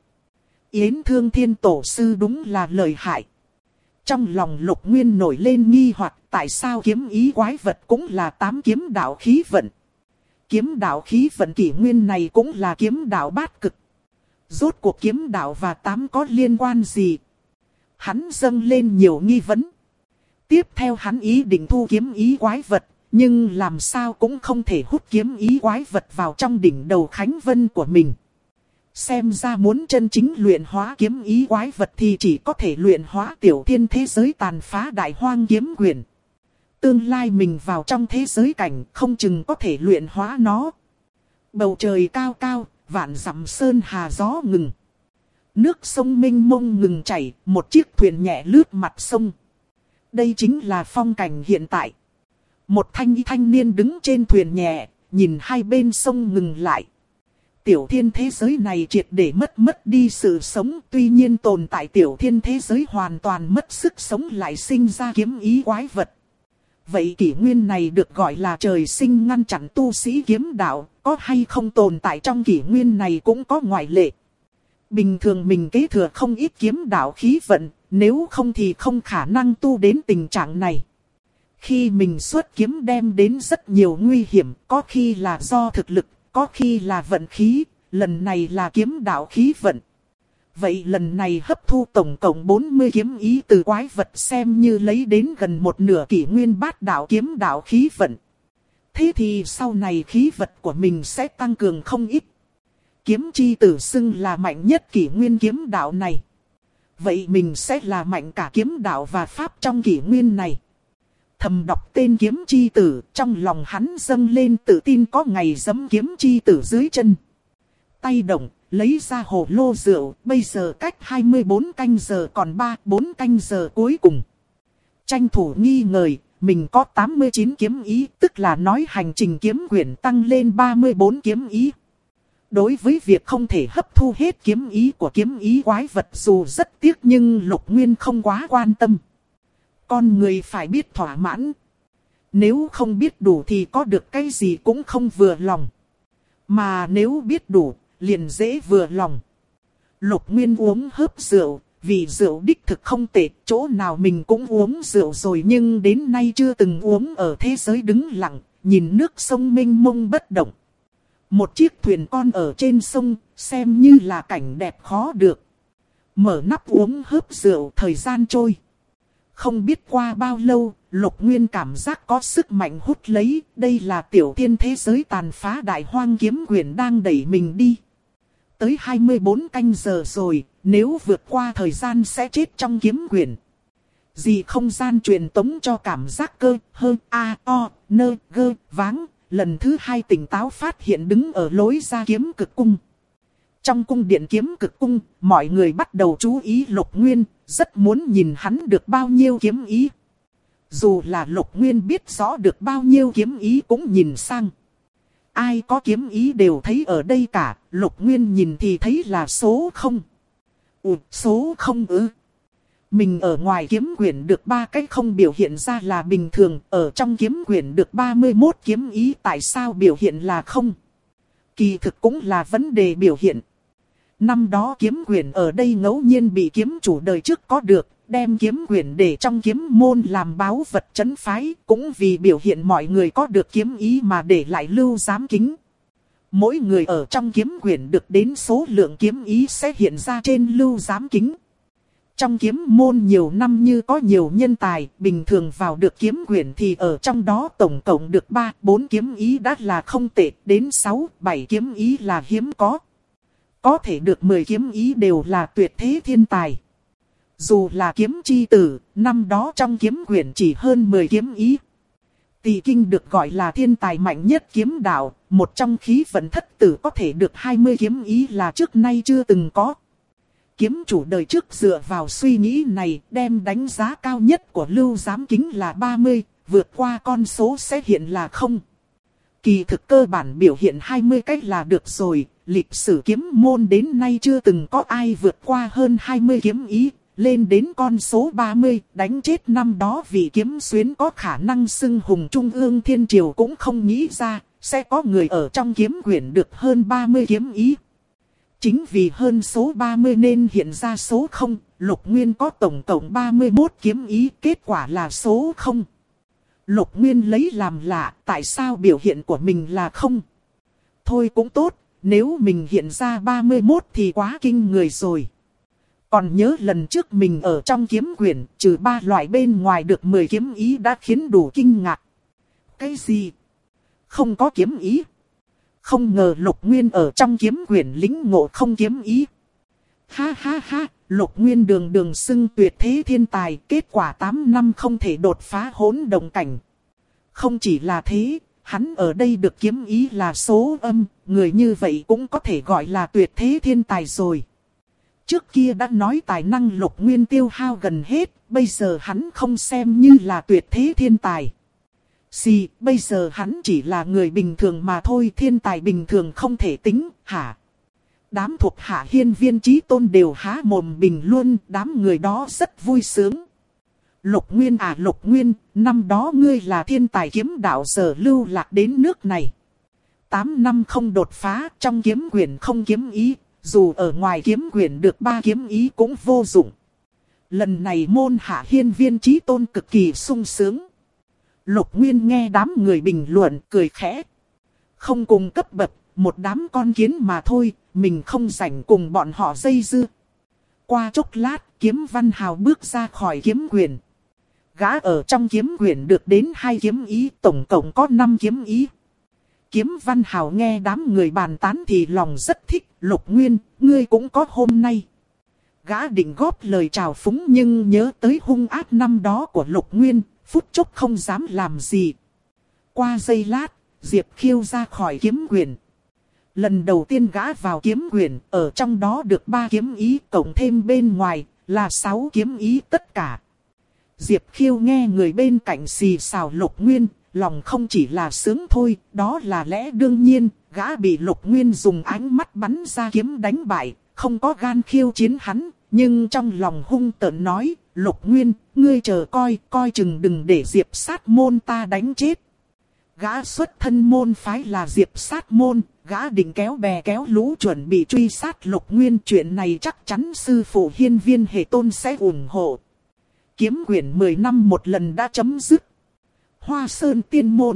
Yến Thương Thiên tổ sư đúng là lợi hại. Trong lòng Lục Nguyên nổi lên nghi hoặc, tại sao kiếm ý quái vật cũng là 8 kiếm đạo khí vận. Kiếm đạo khí vận kỷ nguyên này cũng là kiếm đạo bát cực. Rốt cuộc kiếm đạo và 8 có liên quan gì? Hắn dâng lên nhiều nghi vấn. Tiếp theo hắn ý định thu kiếm ý quái vật, nhưng làm sao cũng không thể hút kiếm ý quái vật vào trong đỉnh đầu Khánh Vân của mình. Xem ra muốn chân chính luyện hóa kiếm ý quái vật thì chỉ có thể luyện hóa tiểu thiên thế giới tàn phá đại hoang kiếm quyển. Tương lai mình vào trong thế giới cảnh không chừng có thể luyện hóa nó. Bầu trời cao cao, vạn dặm sơn hà gió ngừng. Nước sông mênh mông ngừng chảy, một chiếc thuyền nhẹ lướt mặt sông. Đây chính là phong cảnh hiện tại. Một thanh niên đứng trên thuyền nhẹ, nhìn hai bên sông ngừng lại. Tiểu thiên thế giới này triệt để mất đi sự sống, tuy nhiên tồn tại tiểu thiên thế giới hoàn toàn mất sức sống lại sinh ra kiếm ý quái vật. Vậy kỷ nguyên này được gọi là trời sinh ngăn chặn tu sĩ kiếm đạo, có hay không tồn tại trong kỷ nguyên này cũng có ngoại lệ. Bình thường mình kế thừa không ít kiếm đạo khí vận, nếu không thì không khả năng tu đến tình trạng này. Khi mình xuất kiếm đem đến rất nhiều nguy hiểm, có khi là do thực lực, có khi là vận khí, lần này là kiếm đạo khí vận. Vậy lần này hấp thu tổng cộng 40 kiếm ý từ quái vật xem như lấy đến gần một nửa kỷ nguyên bát đạo kiếm đạo khí vận. Thế thì sau này khí vật của mình sẽ tăng cường không ít. Kiếm chi tử xưng là mạnh nhất kỷ nguyên kiếm đạo này. Vậy mình sẽ là mạnh cả kiếm đạo và pháp trong kỷ nguyên này. Thầm đọc tên kiếm chi tử, trong lòng hắn dâng lên tự tin có ngày giẫm kiếm chi tử dưới chân. Tay động, lấy ra hồ lô rượu, bây giờ cách 24 canh giờ còn 3-4 canh giờ cuối cùng. Tranh thủ nghi ngờ, mình có 89 kiếm ý, tức là nói hành trình kiếm quyển tăng lên 34 kiếm ý. Đối với việc không thể hấp thu hết kiếm ý của kiếm ý quái vật dù rất tiếc nhưng Lục Nguyên không quá quan tâm. Con người phải biết thỏa mãn. Nếu không biết đủ thì có được cái gì cũng không vừa lòng. Mà nếu biết đủ, liền dễ vừa lòng. Lục Nguyên uống hớp rượu, vì rượu đích thực không tệ, chỗ nào mình cũng uống rượu rồi nhưng đến nay chưa từng uống ở thế giới đứng lặng, nhìn nước sông mênh mông bất động. Một chiếc thuyền con ở trên sông, xem như là cảnh đẹp khó được. Mở nắp uống hớp rượu, thời gian trôi. Không biết qua bao lâu, Lục Nguyên cảm giác có sức mạnh hút lấy, đây là tiểu thiên thế giới tàn phá đại hoang kiếm quyển đang đẩy mình đi. Tới 24 canh giờ rồi, nếu vượt qua thời gian sẽ chết trong kiếm quyển. Gì không gian truyền tống cho cảm giác cơ, hơ, a, o, nơ, gơ, váng, lần thứ 2 tỉnh táo phát hiện đứng ở lối ra kiếm cực cung. Trong cung điện kiếm cực cung, mọi người bắt đầu chú ý Lục Nguyên, rất muốn nhìn hắn được bao nhiêu kiếm ý. Dù là Lục Nguyên biết rõ được bao nhiêu kiếm ý cũng nhìn sang. Ai có kiếm ý đều thấy ở đây cả, Lục Nguyên nhìn thì thấy là số 0. Số 0 ư. Mình ở ngoài kiếm quyển được 3 cái không biểu hiện ra là bình thường, ở trong kiếm quyển được 31 kiếm ý tại sao biểu hiện là 0? Kỳ thực cũng là vấn đề biểu hiện. Năm đó kiếm quyển ở đây ngẫu nhiên bị kiếm chủ đời trước có được, đem kiếm quyển để trong kiếm môn làm báu vật trấn phái, cũng vì biểu hiện mọi người có được kiếm ý mà để lại lưu giám kính. Mỗi người ở trong kiếm quyển được đến số lượng kiếm ý sẽ hiện ra trên lưu giám kính. Trong kiếm môn nhiều năm như có nhiều nhân tài, bình thường vào được kiếm quyển thì ở trong đó tổng cộng được 3-4 kiếm ý đã là không tệ, đến 6-7 kiếm ý là hiếm có. Có thể được 10 kiếm ý đều là tuyệt thế thiên tài. Dù là kiếm chi tử, năm đó trong kiếm quyển chỉ hơn 10 kiếm ý. Tỳ Kinh được gọi là thiên tài mạnh nhất kiếm đạo, một trong khí vận thất tử có thể được 20 kiếm ý là trước nay chưa từng có. Kiếm chủ đời trước dựa vào suy nghĩ này đem đánh giá cao nhất của Lưu Giám Kính là 30, vượt qua con số sẽ hiện là không. Kỳ thực cơ bản biểu hiện 20 cách là được rồi, lịch sử kiếm môn đến nay chưa từng có ai vượt qua hơn 20 kiếm ý, lên đến con số 30, đánh chết năm đó vì kiếm xuyến có khả năng xưng hùng trung ương thiên triều cũng không nghĩ ra, sẽ có người ở trong kiếm quyển được hơn 30 kiếm ý. Chính vì hơn số 30 nên hiện ra số 0, Lục Nguyên có tổng cộng 31 kiếm ý, kết quả là số 0. Lục Nguyên lấy làm lạ, tại sao biểu hiện của mình là 0? Thôi cũng tốt, nếu mình hiện ra 31 thì quá kinh người rồi. Còn nhớ lần trước mình ở trong kiếm quyển, trừ 3 loại bên ngoài được 10 kiếm ý đã khiến đủ kinh ngạc. Cái gì? Không có kiếm ý? Không ngờ Lục Nguyên ở trong kiếm quyển lĩnh ngộ không kiếm ý. Ha ha ha, Lục Nguyên đường đường xưng tuyệt thế thiên tài, kết quả 8 năm không thể đột phá hỗn động cảnh. Không chỉ là thế, hắn ở đây được kiếm ý là số âm, người như vậy cũng có thể gọi là tuyệt thế thiên tài rồi. Trước kia đã nói tài năng Lục Nguyên tiêu hao gần hết, bây giờ hắn không xem như là tuyệt thế thiên tài. Bây giờ hắn chỉ là người bình thường mà thôi, thiên tài bình thường không thể tính, hả? Đám thuộc hạ Hiên Viên Chí Tôn đều há mồm bình luôn, đám người đó rất vui sướng. Lục Nguyên à Lục Nguyên, năm đó ngươi là thiên tài kiếm đạo giờ lưu lạc đến nước này. 8 năm không đột phá, trong kiếm quyển không kiếm ý, dù ở ngoài kiếm quyển được 3 kiếm ý cũng vô dụng. Lần này môn hạ Hiên Viên Chí Tôn cực kỳ sung sướng. Lục Nguyên nghe đám người bình luận cười khẽ. Không cùng cấp bậc, một đám con kiến mà thôi, mình không rảnh cùng bọn họ dây dưa. Qua chốc lát, Kiếm Văn Hào bước ra khỏi kiếm quyển. Gã ở trong kiếm quyển được đến 2 kiếm ý, tổng cộng có 5 kiếm ý. Kiếm Văn Hào nghe đám người bàn tán thì lòng rất thích. Lục Nguyên, ngươi cũng có hôm nay. Gã định góp lời chào phúng nhưng nhớ tới hung ác năm đó của Lục Nguyên, phút chốc không dám làm gì. Qua giây lát, Diệp Khiêu ra khỏi kiếm quyển. Lần đầu tiên gã vào kiếm quyển, ở trong đó được 3 kiếm ý, cộng thêm bên ngoài là 6 kiếm ý tất cả. Diệp Khiêu nghe người bên cạnh xì xào Lục Nguyên, lòng không chỉ là sướng thôi, đó là lẽ đương nhiên, gã bị Lục Nguyên dùng ánh mắt bắn ra kiếm đánh bại, không có gan khiêu chiến hắn, nhưng trong lòng hung tợn nói, Lục Nguyên, ngươi chờ coi chừng đừng để Diệp Sát Môn ta đánh chết. Gã xuất thân môn phái là Diệp Sát Môn, gã định kéo bè kéo lũ chuẩn bị truy sát Lục Nguyên, chuyện này chắc chắn sư phụ Hiên Viên Hệ Tôn sẽ ủng hộ. Kiếm quyển 10 năm một lần đã chấm dứt. Hoa Sơn Tiên Môn.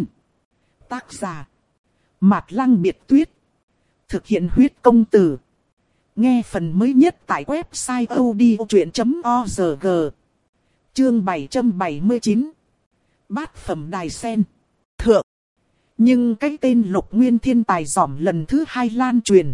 Tác giả Mạt Lăng Biệt Tuyết. Thực hiện huyết công từ. Nghe phần mới nhất tại website odchuyện.org. Chương 779. Bát phẩm đài sen. Thượng. Nhưng cái tên Lục Nguyên thiên tài giỏm lần thứ 2 lan truyền.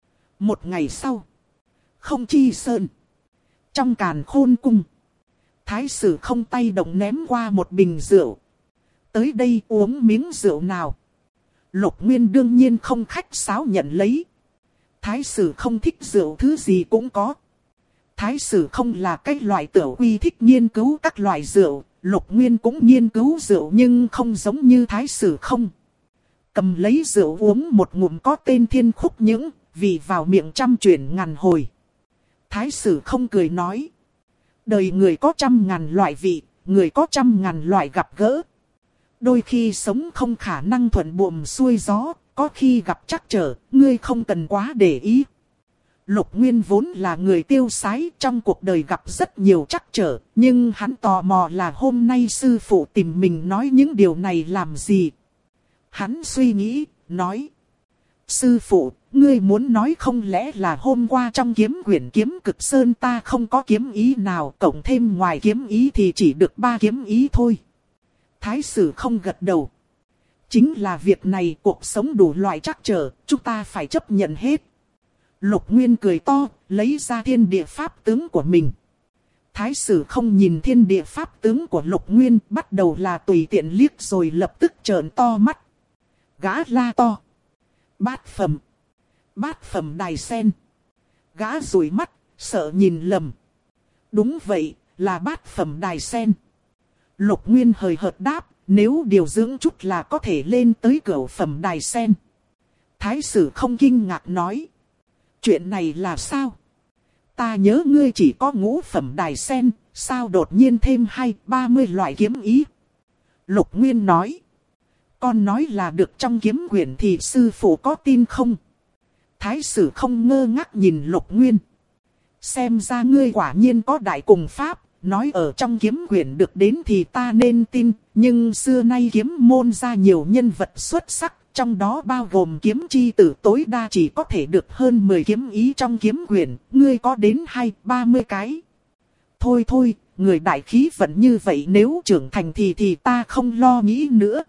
Một ngày sau. Không Chi Sơn. Trong Càn Khôn Cung. Thái sử không tay động ném qua một bình rượu. Tới đây uống miếng rượu nào. Lục Nguyên đương nhiên không khách sáo nhận lấy. Thái sử không thích rượu thứ gì cũng có. Thái sử không là cái loại tiểu quy thích nghiên cứu các loại rượu. Lục Nguyên cũng nghiên cứu rượu nhưng không giống như thái sử không. Cầm lấy rượu uống một ngụm có tên Thiên Khúc Những, vì vào miệng trăm chuyển ngàn hồi. Thái sử không cười nói. Đời người có 100.000 loại vị, người có 100.000 loại gặp gỡ. Đôi khi sống không khả năng thuận buồm xuôi gió, có khi gặp trắc trở, ngươi không cần quá để ý. Lục Nguyên vốn là người tiêu sái, trong cuộc đời gặp rất nhiều trắc trở, nhưng hắn tò mò là hôm nay sư phụ tìm mình nói những điều này làm gì. Hắn suy nghĩ, nói. Sư phụ, ngươi muốn nói không lẽ là hôm qua trong kiếm quyển Kiếm Cực Sơn ta không có kiếm ý nào, cộng thêm ngoài kiếm ý thì chỉ được 3 kiếm ý thôi. Thái sử không gật đầu. Chính là việc này, cuộc sống đủ loại trắc trở, chúng ta phải chấp nhận hết. Lục Nguyên cười to, lấy ra thiên địa pháp tướng của mình. Thái sử không nhìn thiên địa pháp tướng của Lục Nguyên, bắt đầu là tùy tiện liếc rồi lập tức trợn to mắt. Gã la to. Bát phẩm đài sen. Gã rủi mắt, Sợ nhìn lầm. Đúng vậy, là bát phẩm đài sen. Lục Nguyên hời hợt đáp, nếu điều dưỡng chút là có thể lên tới cửu phẩm đài sen. Thái sử không kinh ngạc nói. Chuyện này là sao? Ta nhớ ngươi chỉ có ngũ phẩm đài sen, sao đột nhiên thêm 20-30 loại kiếm ý? Lục Nguyên nói. Con nói là được trong kiếm quyển thì sư phụ có tin không? Thái sử không ngơ ngác nhìn Lục Nguyên. Xem ra ngươi quả nhiên có đại cùng pháp, nói ở trong kiếm quyển được đến thì ta nên tin, nhưng xưa nay kiếm môn ra nhiều nhân vật xuất sắc, trong đó bao gồm kiếm chi tử tối đa chỉ có thể được hơn 10 kiếm ý trong kiếm quyển, ngươi có đến 20-30 cái. Thôi thôi, người đại khí vận như vậy nếu trưởng thành thì ta không lo nghĩ nữa.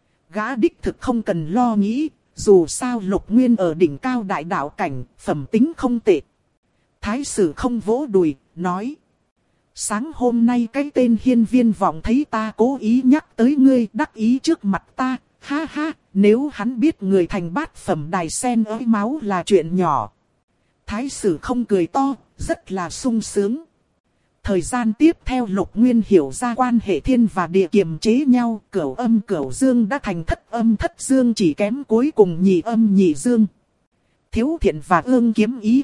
Gã đích thực không cần lo nghĩ, dù sao Lục Nguyên ở đỉnh cao đại đạo cảnh, phẩm tính không tệ. Thái sử không vỗ đùi, nói. Sáng hôm nay cái tên Hiên Viên Vọng thấy ta cố ý nhắc tới ngươi đắc ý trước mặt ta, ha ha, nếu hắn biết người thành bát phẩm đài sen ới máu là chuyện nhỏ. Thái sử không cười to, rất là sung sướng. Thời gian tiếp theo Lục Nguyên hiểu ra quan hệ thiên và địa kiềm chế nhau, cửu âm cửu dương đã thành thất âm thất dương chỉ kém cuối cùng nhị âm nhị dương. Thiếu thiện và ương kiếm ý.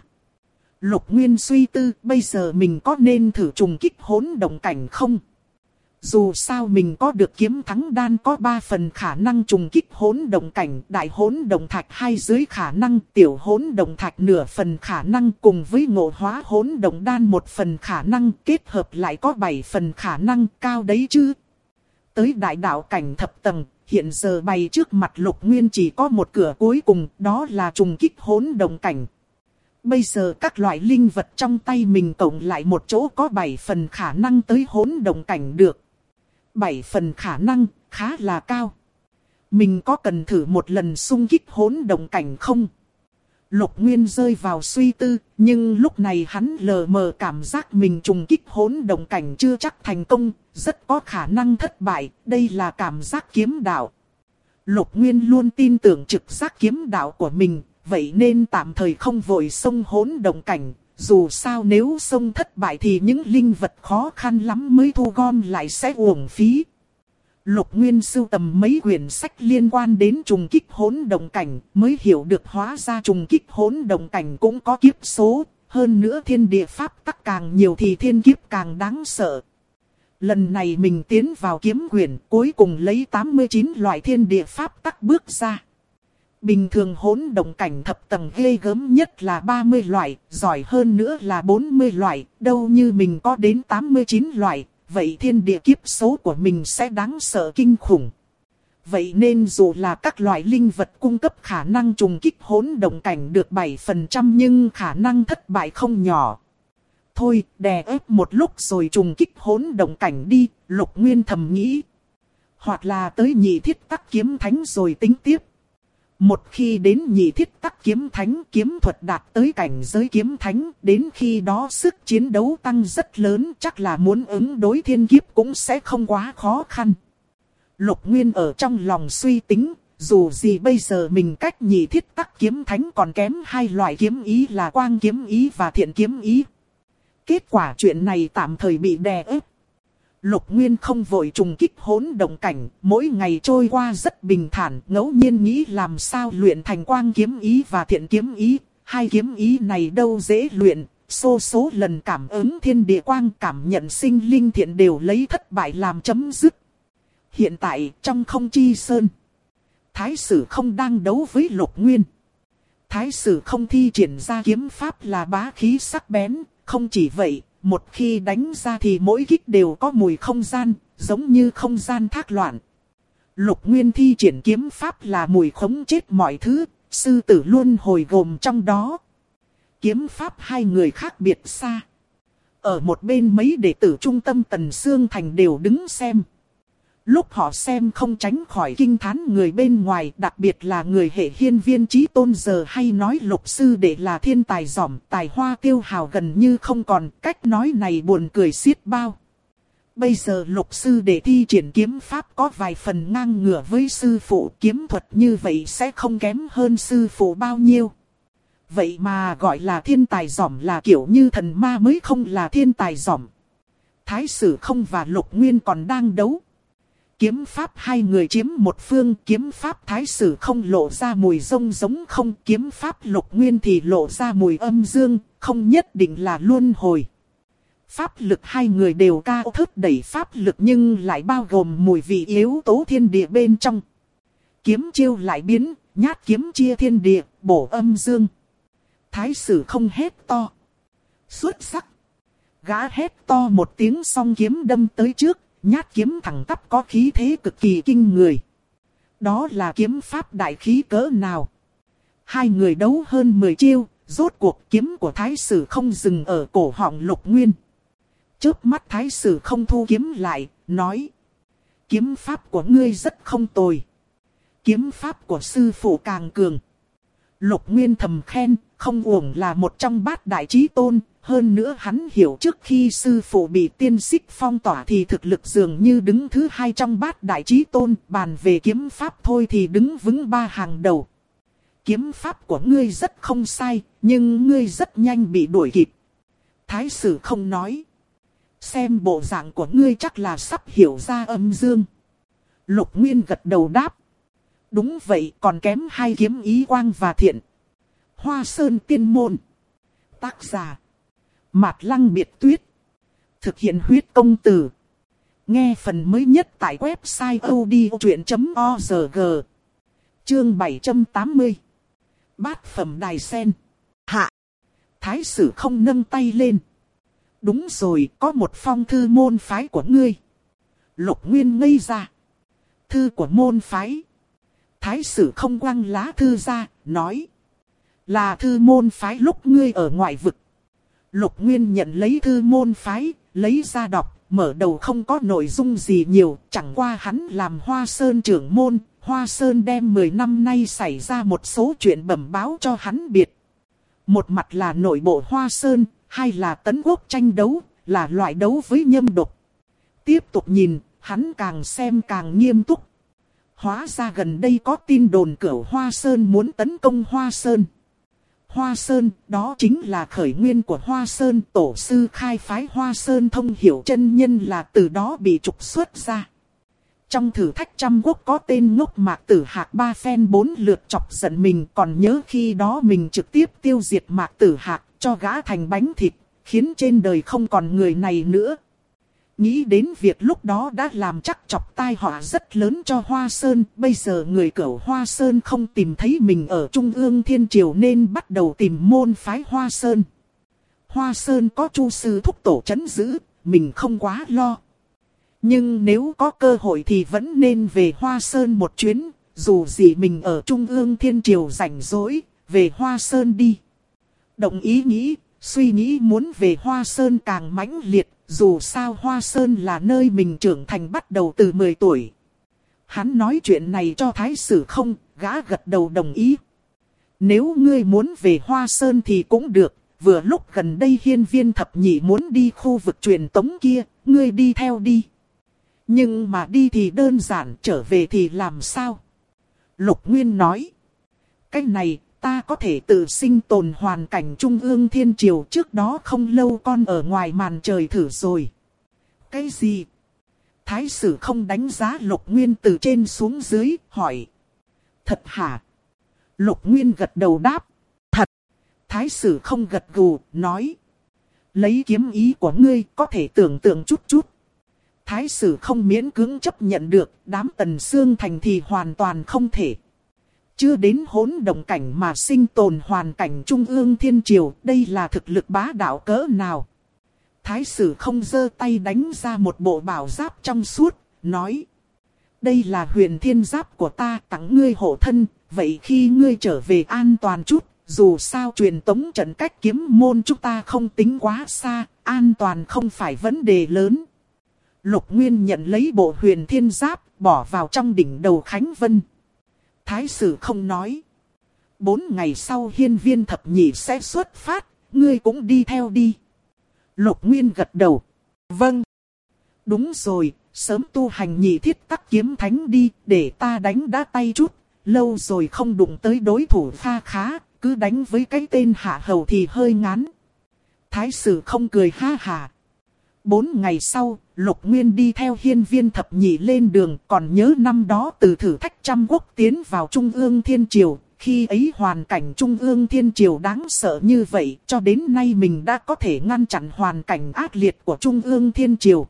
Lục Nguyên suy tư, bây giờ mình có nên thử trùng kích hỗn động cảnh không? Dù sao mình có được kiếm thắng đan có 3 phần khả năng trùng kích hỗn động cảnh, đại hỗn động thạch 2 dưới khả năng, tiểu hỗn động thạch nửa phần khả năng cùng với ngộ hóa hỗn động đan 1 phần khả năng, kết hợp lại có 7 phần khả năng, cao đấy chứ. Tới đại đạo cảnh thập tầng, hiện giờ bày trước mặt Lục Nguyên chỉ có một cửa cuối cùng, đó là trùng kích hỗn động cảnh. Bây giờ các loại linh vật trong tay mình cộng lại một chỗ có 7 phần khả năng tới hỗn động cảnh được. 7 phần khả năng, khá là cao. Mình có cần thử một lần xung kích hỗn động cảnh không? Lục Nguyên rơi vào suy tư, nhưng lúc này hắn lờ mờ cảm giác mình trùng kích hỗn động cảnh chưa chắc thành công, rất có khả năng thất bại, đây là cảm giác kiếm đạo. Lục Nguyên luôn tin tưởng trực giác kiếm đạo của mình, vậy nên tạm thời không vội xông hỗn động cảnh. Dù sao nếu xông thất bại thì những linh vật khó khăn lắm mới thu gom lại sẽ uổng phí. Lục Nguyên sưu tầm mấy quyển sách liên quan đến trùng kích hỗn động cảnh, mới hiểu được hóa ra trùng kích hỗn động cảnh cũng có kiếp số, hơn nữa thiên địa pháp tắc càng nhiều thì thiên kiếp càng đáng sợ. Lần này mình tiến vào kiếm quyển, cuối cùng lấy 89 loại thiên địa pháp tắc bước ra. Bình thường hỗn động cảnh thập tầng ghê gớm nhất là 30 loại, giỏi hơn nữa là 40 loại, đâu như mình có đến 89 loại, vậy thiên địa kiếp số của mình sẽ đáng sợ kinh khủng. Vậy nên dù là các loại linh vật cung cấp khả năng trùng kích hỗn động cảnh được 7% nhưng khả năng thất bại không nhỏ. Thôi, đè ép một lúc rồi trùng kích hỗn động cảnh đi, Lục Nguyên thầm nghĩ. Hoặc là tới nhị thiết tắc kiếm thánh rồi tính tiếp. Một khi đến nhị thiết tắc kiếm thánh, kiếm thuật đạt tới cảnh giới kiếm thánh, đến khi đó sức chiến đấu tăng rất lớn, chắc là muốn ứng đối thiên kiếp cũng sẽ không quá khó khăn. Lục Nguyên ở trong lòng suy tính, dù gì bây giờ mình cách nhị thiết tắc kiếm thánh còn kém 2 loại kiếm ý là quang kiếm ý và thiện kiếm ý. Kết quả chuyện này tạm thời bị đè ép. Lục Nguyên không vội trùng kích hỗn động cảnh, mỗi ngày trôi qua rất bình thản, ngẫu nhiên nghĩ làm sao luyện thành quang kiếm ý và thiện kiếm ý. 2 kiếm ý này đâu dễ luyện, số lần cảm ứng thiên địa quang cảm nhận sinh linh thiện đều lấy thất bại làm chấm dứt. Hiện tại trong không chi sơn, Thái sử không đang đấu với Lục Nguyên. Thái sử không thi triển ra kiếm pháp là bá khí sắc bén, không chỉ vậy. Một khi đánh ra thì mỗi kích đều có mùi không gian, giống như không gian thác loạn. Lục Nguyên thi triển kiếm pháp là mùi khống chết mọi thứ, sư tử luôn hồi gồm trong đó. Kiếm pháp 2 người khác biệt xa. Ở một bên mấy đệ tử trung tâm Tần Xương Thành đều đứng xem. Lúc họ xem không tránh khỏi kinh thán người bên ngoài, đặc biệt là người hệ Hiên Viên Chí Tôn giờ hay nói Lục sư đệ là thiên tài giỏi, tài hoa tiêu hào gần như không còn, cách nói này buồn cười xiết bao. Bây giờ Lục sư đệ thi triển kiếm pháp có vài phần ngang ngửa với sư phụ, kiếm thuật như vậy sẽ không kém hơn sư phụ bao nhiêu. Vậy mà gọi là thiên tài giỏm là kiểu như thần ma mới không là thiên tài giỏm. Thái Sử Không và Lục Nguyên còn đang đấu. Kiếm pháp hai người chiếm một phương, kiếm pháp Thái Sử Không lộ ra mùi rông giống không, kiếm pháp Lục Nguyên thì lộ ra mùi âm dương, không nhất định là luân hồi. Pháp lực hai người đều cao thấp đẩy pháp lực nhưng lại bao gồm mùi vị yếu tố thiên địa bên trong. Kiếm chiêu lại biến, nhát kiếm chia thiên địa, bổ âm dương. Thái Sử Không hét to. Xuất sắc. Gã hét to một tiếng xong kiếm đâm tới trước, nhát kiếm thẳng tắp có khí thế cực kỳ kinh người. Đó là kiếm pháp đại khí cỡ nào? Hai người đấu hơn 10 chiêu, rốt cuộc kiếm của Thái Sử Không dừng ở cổ họng Lục Nguyên. Chớp mắt Thái Sử Không thu kiếm lại, nói. Kiếm pháp của ngươi rất không tồi. Kiếm pháp của sư phụ càng cường. Lục Nguyên thầm khen, không uổng là một trong bát đại chí tôn. Hơn nữa hắn hiểu trước khi sư phụ bị tiên xích phong tỏa thì thực lực dường như đứng thứ hai trong bát đại chí tôn. Bàn về kiếm pháp thôi thì đứng vững ba hàng đầu. Kiếm pháp của ngươi rất không sai, nhưng ngươi rất nhanh bị đuổi kịp. Thái Sử Không nói. Xem bộ dạng của ngươi chắc là sắp hiểu ra âm dương. Lục Nguyên gật đầu đáp. Đúng vậy, còn kém hai kiếm ý quang và thiện. Hoa Sơn Tiên Môn. Tác giả. Mạt Lăng Biệt Tuyết. Thực hiện huyết công từ. Nghe phần mới nhất tại website odchuyện.org. Chương 780. Bát phẩm đài sen. Hạ. Thái Sử Không nâng tay lên. Đúng rồi, có một phong thư môn phái của ngươi. Lục Nguyên ngây ra. Thư của môn phái. Thái Sử Không quăng lá thư ra, nói. Là thư môn phái lúc ngươi ở ngoại vực. Lục Nguyên nhận lấy thư môn phái, lấy ra đọc, mở đầu không có nội dung gì nhiều, chẳng qua hắn làm Hoa Sơn trưởng môn, Hoa Sơn đem 10 năm nay xảy ra một số chuyện bẩm báo cho hắn biết. Một mặt là nội bộ Hoa Sơn, hai là Tấn Quốc tranh đấu, là loại đấu với nhâm độc. Tiếp tục nhìn, hắn càng xem càng nghiêm túc. Hóa ra gần đây có tin đồn Cửu Hoa Sơn muốn tấn công Hoa Sơn. Hoa Sơn, đó chính là khởi nguyên của Hoa Sơn, tổ sư khai phái Hoa Sơn Thông Hiểu chân nhân là từ đó bị trục xuất ra. Trong thử thách trăm quốc có tên ngốc Mạc Tử Hạc 3 phen 4 lượt chọc giận mình, còn nhớ khi đó mình trực tiếp tiêu diệt Mạc Tử Hạc, cho gã thành bánh thịt, khiến trên đời không còn người này nữa. Nghĩ đến việc lúc đó đã làm chắc chọc tai họa rất lớn cho Hoa Sơn, bây giờ người Cửu Hoa Sơn không tìm thấy mình ở Trung ương Thiên Triều nên bắt đầu tìm môn phái Hoa Sơn. Hoa Sơn có Chu sư thúc tổ trấn giữ, mình không quá lo. Nhưng nếu có cơ hội thì vẫn nên về Hoa Sơn một chuyến, dù gì mình ở Trung ương Thiên Triều rảnh rỗi, về Hoa Sơn đi. Đồng ý nghĩ, suy nghĩ muốn về Hoa Sơn càng mãnh liệt. Dù sao Hoa Sơn là nơi mình trưởng thành bắt đầu từ 10 tuổi. Hắn nói chuyện này cho Thái Sử Không, gã gật đầu đồng ý. Nếu ngươi muốn về Hoa Sơn thì cũng được, vừa lúc gần đây Hiên Viên Thập Nhị muốn đi khu vực truyền tống kia, ngươi đi theo đi. Nhưng mà đi thì đơn giản, trở về thì làm sao? Lục Nguyên nói. Cái này, ta có thể tự sinh tồn hoàn cảnh Trung ương Thiên Triều, trước đó không lâu con ở ngoài màn trời thử rồi. Cái gì? Thái Sử Không đánh giá Lục Nguyên từ trên xuống dưới, hỏi. Thật hả? Lục Nguyên gật đầu đáp. Thật. Thái Sử Không gật gù, nói. Lấy kiếm ý của ngươi có thể tưởng tượng chút chút. Thái Sử Không miễn cưỡng chấp nhận được, đám Tần Xương Thành thì hoàn toàn không thể. Chưa đến hỗn động cảnh mà sinh tồn hoàn cảnh Trung ương Thiên Triều, đây là thực lực bá đạo cỡ nào? Thái Sử Không giơ tay đánh ra một bộ bảo giáp trong suốt, nói. Đây là huyền thiên giáp của ta, tặng ngươi hộ thân, vậy khi ngươi trở về an toàn chút, dù sao truyền tống trận cách kiếm môn chúng ta không tính quá xa, an toàn không phải vấn đề lớn. Lục Nguyên nhận lấy bộ huyền thiên giáp, bỏ vào trong đỉnh đầu Khánh Vân. Thái Sử Không nói. 4 ngày sau Hiên Viên Thập Nhị sẽ xuất phát, ngươi cũng đi theo đi. Lục Nguyên gật đầu. Vâng. Đúng rồi, sớm tu hành nhị thiết tắc kiếm thánh đi, để ta đánh đã tay chút. Lâu rồi không đụng tới đối thủ kha khá, cứ đánh với cái tên hạ hầu thì hơi ngán. Thái sử không cười ha hà. 4 ngày sau, Lục Nguyên đi theo Hiên Viên thập nhị lên đường, còn nhớ năm đó từ thử thách trăm quốc tiến vào Trung ương Thiên Triều. Khi ấy hoàn cảnh Trung ương Thiên Triều đáng sợ như vậy, cho đến nay mình đã có thể ngăn chặn hoàn cảnh ác liệt của Trung ương Thiên Triều.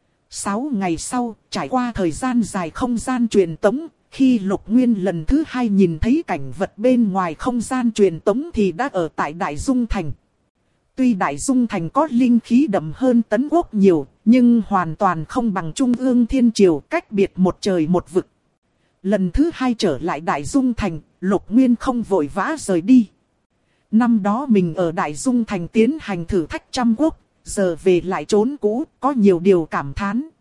6 ngày sau, trải qua thời gian dài không gian truyền tống, khi Lục Nguyên lần thứ 2 nhìn thấy cảnh vật bên ngoài không gian truyền tống thì đã ở tại Đại Dung Thành. Tuy Đại Dung Thành có linh khí đậm hơn Tấn Quốc nhiều, nhưng hoàn toàn không bằng Trung ương Thiên Triều, cách biệt một trời một vực. Lần thứ 2 trở lại Đại Dung Thành, Lục Nguyên không vội vã rời đi. Năm đó mình ở Đại Dung Thành tiến hành thử thách trăm quốc, giờ về lại trốn cũ, có nhiều điều cảm thán.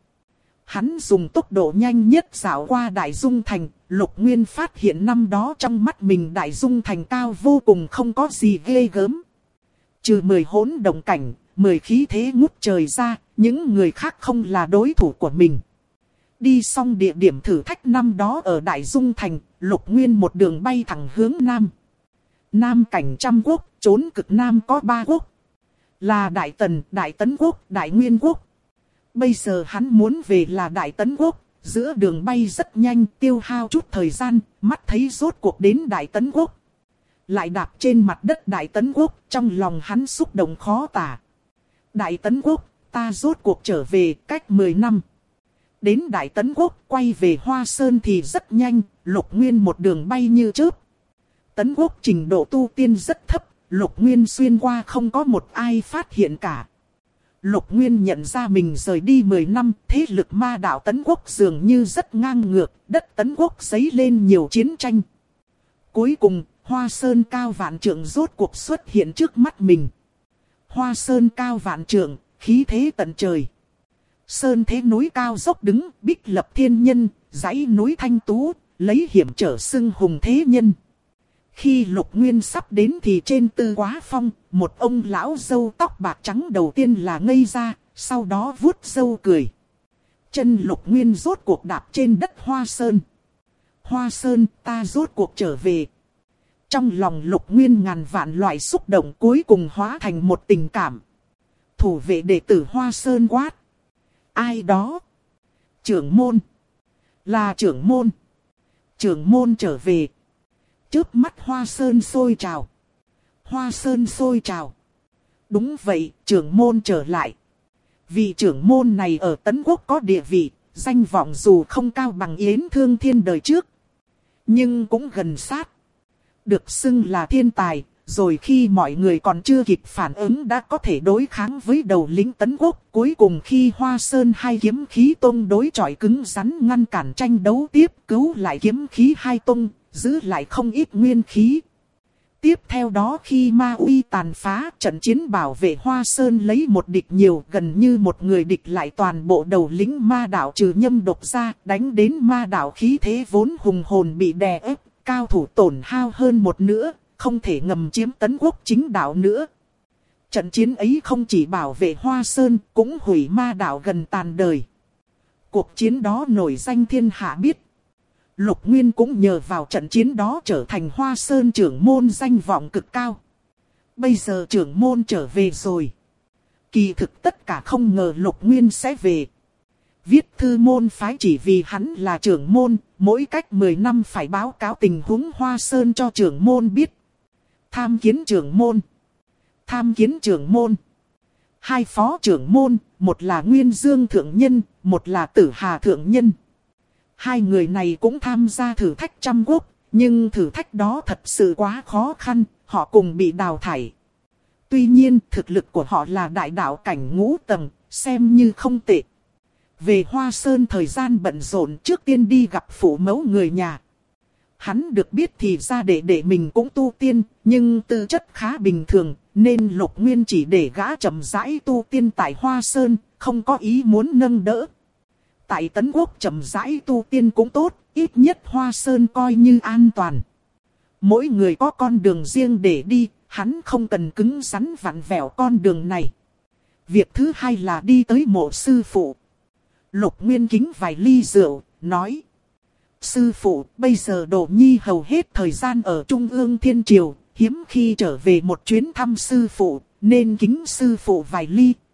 Hắn dùng tốc độ nhanh nhất dạo qua Đại Dung Thành, Lục Nguyên phát hiện năm đó trong mắt mình Đại Dung Thành cao vô cùng, không có gì ghê gớm. Trừ 10 hỗn động cảnh, 10 khí thế ngút trời ra, những người khác không là đối thủ của mình. Đi xong địa điểm thử thách năm đó ở Đại Dung Thành, Lục Nguyên một đường bay thẳng hướng Nam. Nam cảnh trăm quốc, trốn cực Nam có 3 quốc. Là Đại Tần, Đại Tấn Quốc, Đại Nguyên Quốc. Bây giờ hắn muốn về là Đại Tấn Quốc, giữa đường bay rất nhanh, tiêu hao chút thời gian, mắt thấy rốt cuộc đến Đại Tấn Quốc. Lại đạp trên mặt đất Đại Tấn Quốc, trong lòng hắn xúc động khó tả. Đại Tấn Quốc, ta rốt cuộc trở về cách 10 năm. Đến Đại Tấn Quốc, quay về Hoa Sơn thì rất nhanh, Lục Nguyên một đường bay như chớp. Tấn Quốc trình độ tu tiên rất thấp, Lục Nguyên xuyên qua không có một ai phát hiện cả. Lục Nguyên nhận ra mình rời đi 10 năm, thế lực ma đạo Tấn Quốc dường như rất ngang ngược, đất Tấn Quốc dấy lên nhiều chiến tranh. Cuối cùng, Hoa Sơn cao vạn trượng rốt cuộc xuất hiện trước mắt mình. Hoa Sơn cao vạn trượng, khí thế tận trời. Sơn thế núi cao dốc đứng, bích lập thiên nhân, dãy núi thanh tú, lấy hiểm trở xưng hùng thế nhân. Khi Lục Nguyên sắp đến thì trên Tư Quá Phong, một ông lão râu tóc bạc trắng đầu tiên là ngây ra, sau đó vuốt râu cười. Chân Lục Nguyên rốt cuộc đạp trên đất Hoa Sơn. Hoa Sơn, ta rốt cuộc trở về. Trong lòng Lục Nguyên ngàn vạn loại xúc động cuối cùng hóa thành một tình cảm. Thủ vệ đệ tử Hoa Sơn quát. Ai đó? Trưởng môn. Là trưởng môn. Trưởng môn trở về. Chớp mắt Hoa Sơn sôi trào. Hoa Sơn sôi trào. Đúng vậy, trưởng môn trở lại. Vị trưởng môn này ở Tấn Quốc có địa vị, danh vọng dù không cao bằng Yến Thương Thiên đời trước, nhưng cũng gần sát. Được xưng là thiên tài, rồi khi mọi người còn chưa kịp phản ứng đã có thể đối kháng với đầu lĩnh Tấn Quốc. Cuối cùng khi Hoa Sơn hai kiếm khí tông đối chọi cứng rắn ngăn cản tranh đấu tiếp, cứu lại kiếm khí hai tông, giữ lại không ít nguyên khí. Tiếp theo đó khi ma uy tàn phá, trận chiến bảo vệ Hoa Sơn lấy một địch nhiều, gần như một người địch lại toàn bộ đầu lĩnh ma đạo trừ Nhâm Độc ra, đánh đến ma đạo khí thế vốn hùng hồn bị đè ép, cao thủ tổn hao hơn một nửa, không thể ngầm chiếm Tấn Quốc chính đạo nữa. Trận chiến ấy không chỉ bảo vệ Hoa Sơn, cũng hủy ma đạo gần tàn đời. Cuộc chiến đó nổi danh thiên hạ biết. Lục Nguyên cũng nhờ vào trận chiến đó trở thành Hoa Sơn trưởng môn danh vọng cực cao. Bây giờ trưởng môn trở về rồi. Kỳ thực tất cả không ngờ Lục Nguyên sẽ về. Viết thư môn phái chỉ vì hắn là trưởng môn, mỗi cách 10 năm phải báo cáo tình huống Hoa Sơn cho trưởng môn biết. Tham kiến trưởng môn. Tham kiến trưởng môn. Hai phó trưởng môn, một là Nguyên Dương Thượng Nhân, một là Tử Hà Thượng Nhân. Hai người này cũng tham gia thử thách trăm quốc, nhưng thử thách đó thật sự quá khó khăn, họ cùng bị đào thải. Tuy nhiên, thực lực của họ là đại đạo cảnh ngũ tầng, xem như không tệ. Về Hoa Sơn thời gian bận rộn, trước tiên đi gặp phụ mẫu người nhà. Hắn được biết thì ra đệ mình cũng tu tiên, nhưng tư chất khá bình thường, nên Lục Nguyên chỉ để gã chậm rãi tu tiên tại Hoa Sơn, không có ý muốn nâng đỡ. Tại Tấn Quốc chậm rãi tu tiên cũng tốt, ít nhất Hoa Sơn coi như an toàn. Mỗi người có con đường riêng để đi, hắn không cần cứng rắn vặn vẹo con đường này. Việc thứ hai là đi tới mộ sư phụ. Lục Nguyên kính vài ly rượu, nói. Sư phụ, bây giờ Đồ Nhi hầu hết thời gian ở Trung ương Thiên Triều, hiếm khi trở về một chuyến thăm sư phụ, nên kính sư phụ vài ly.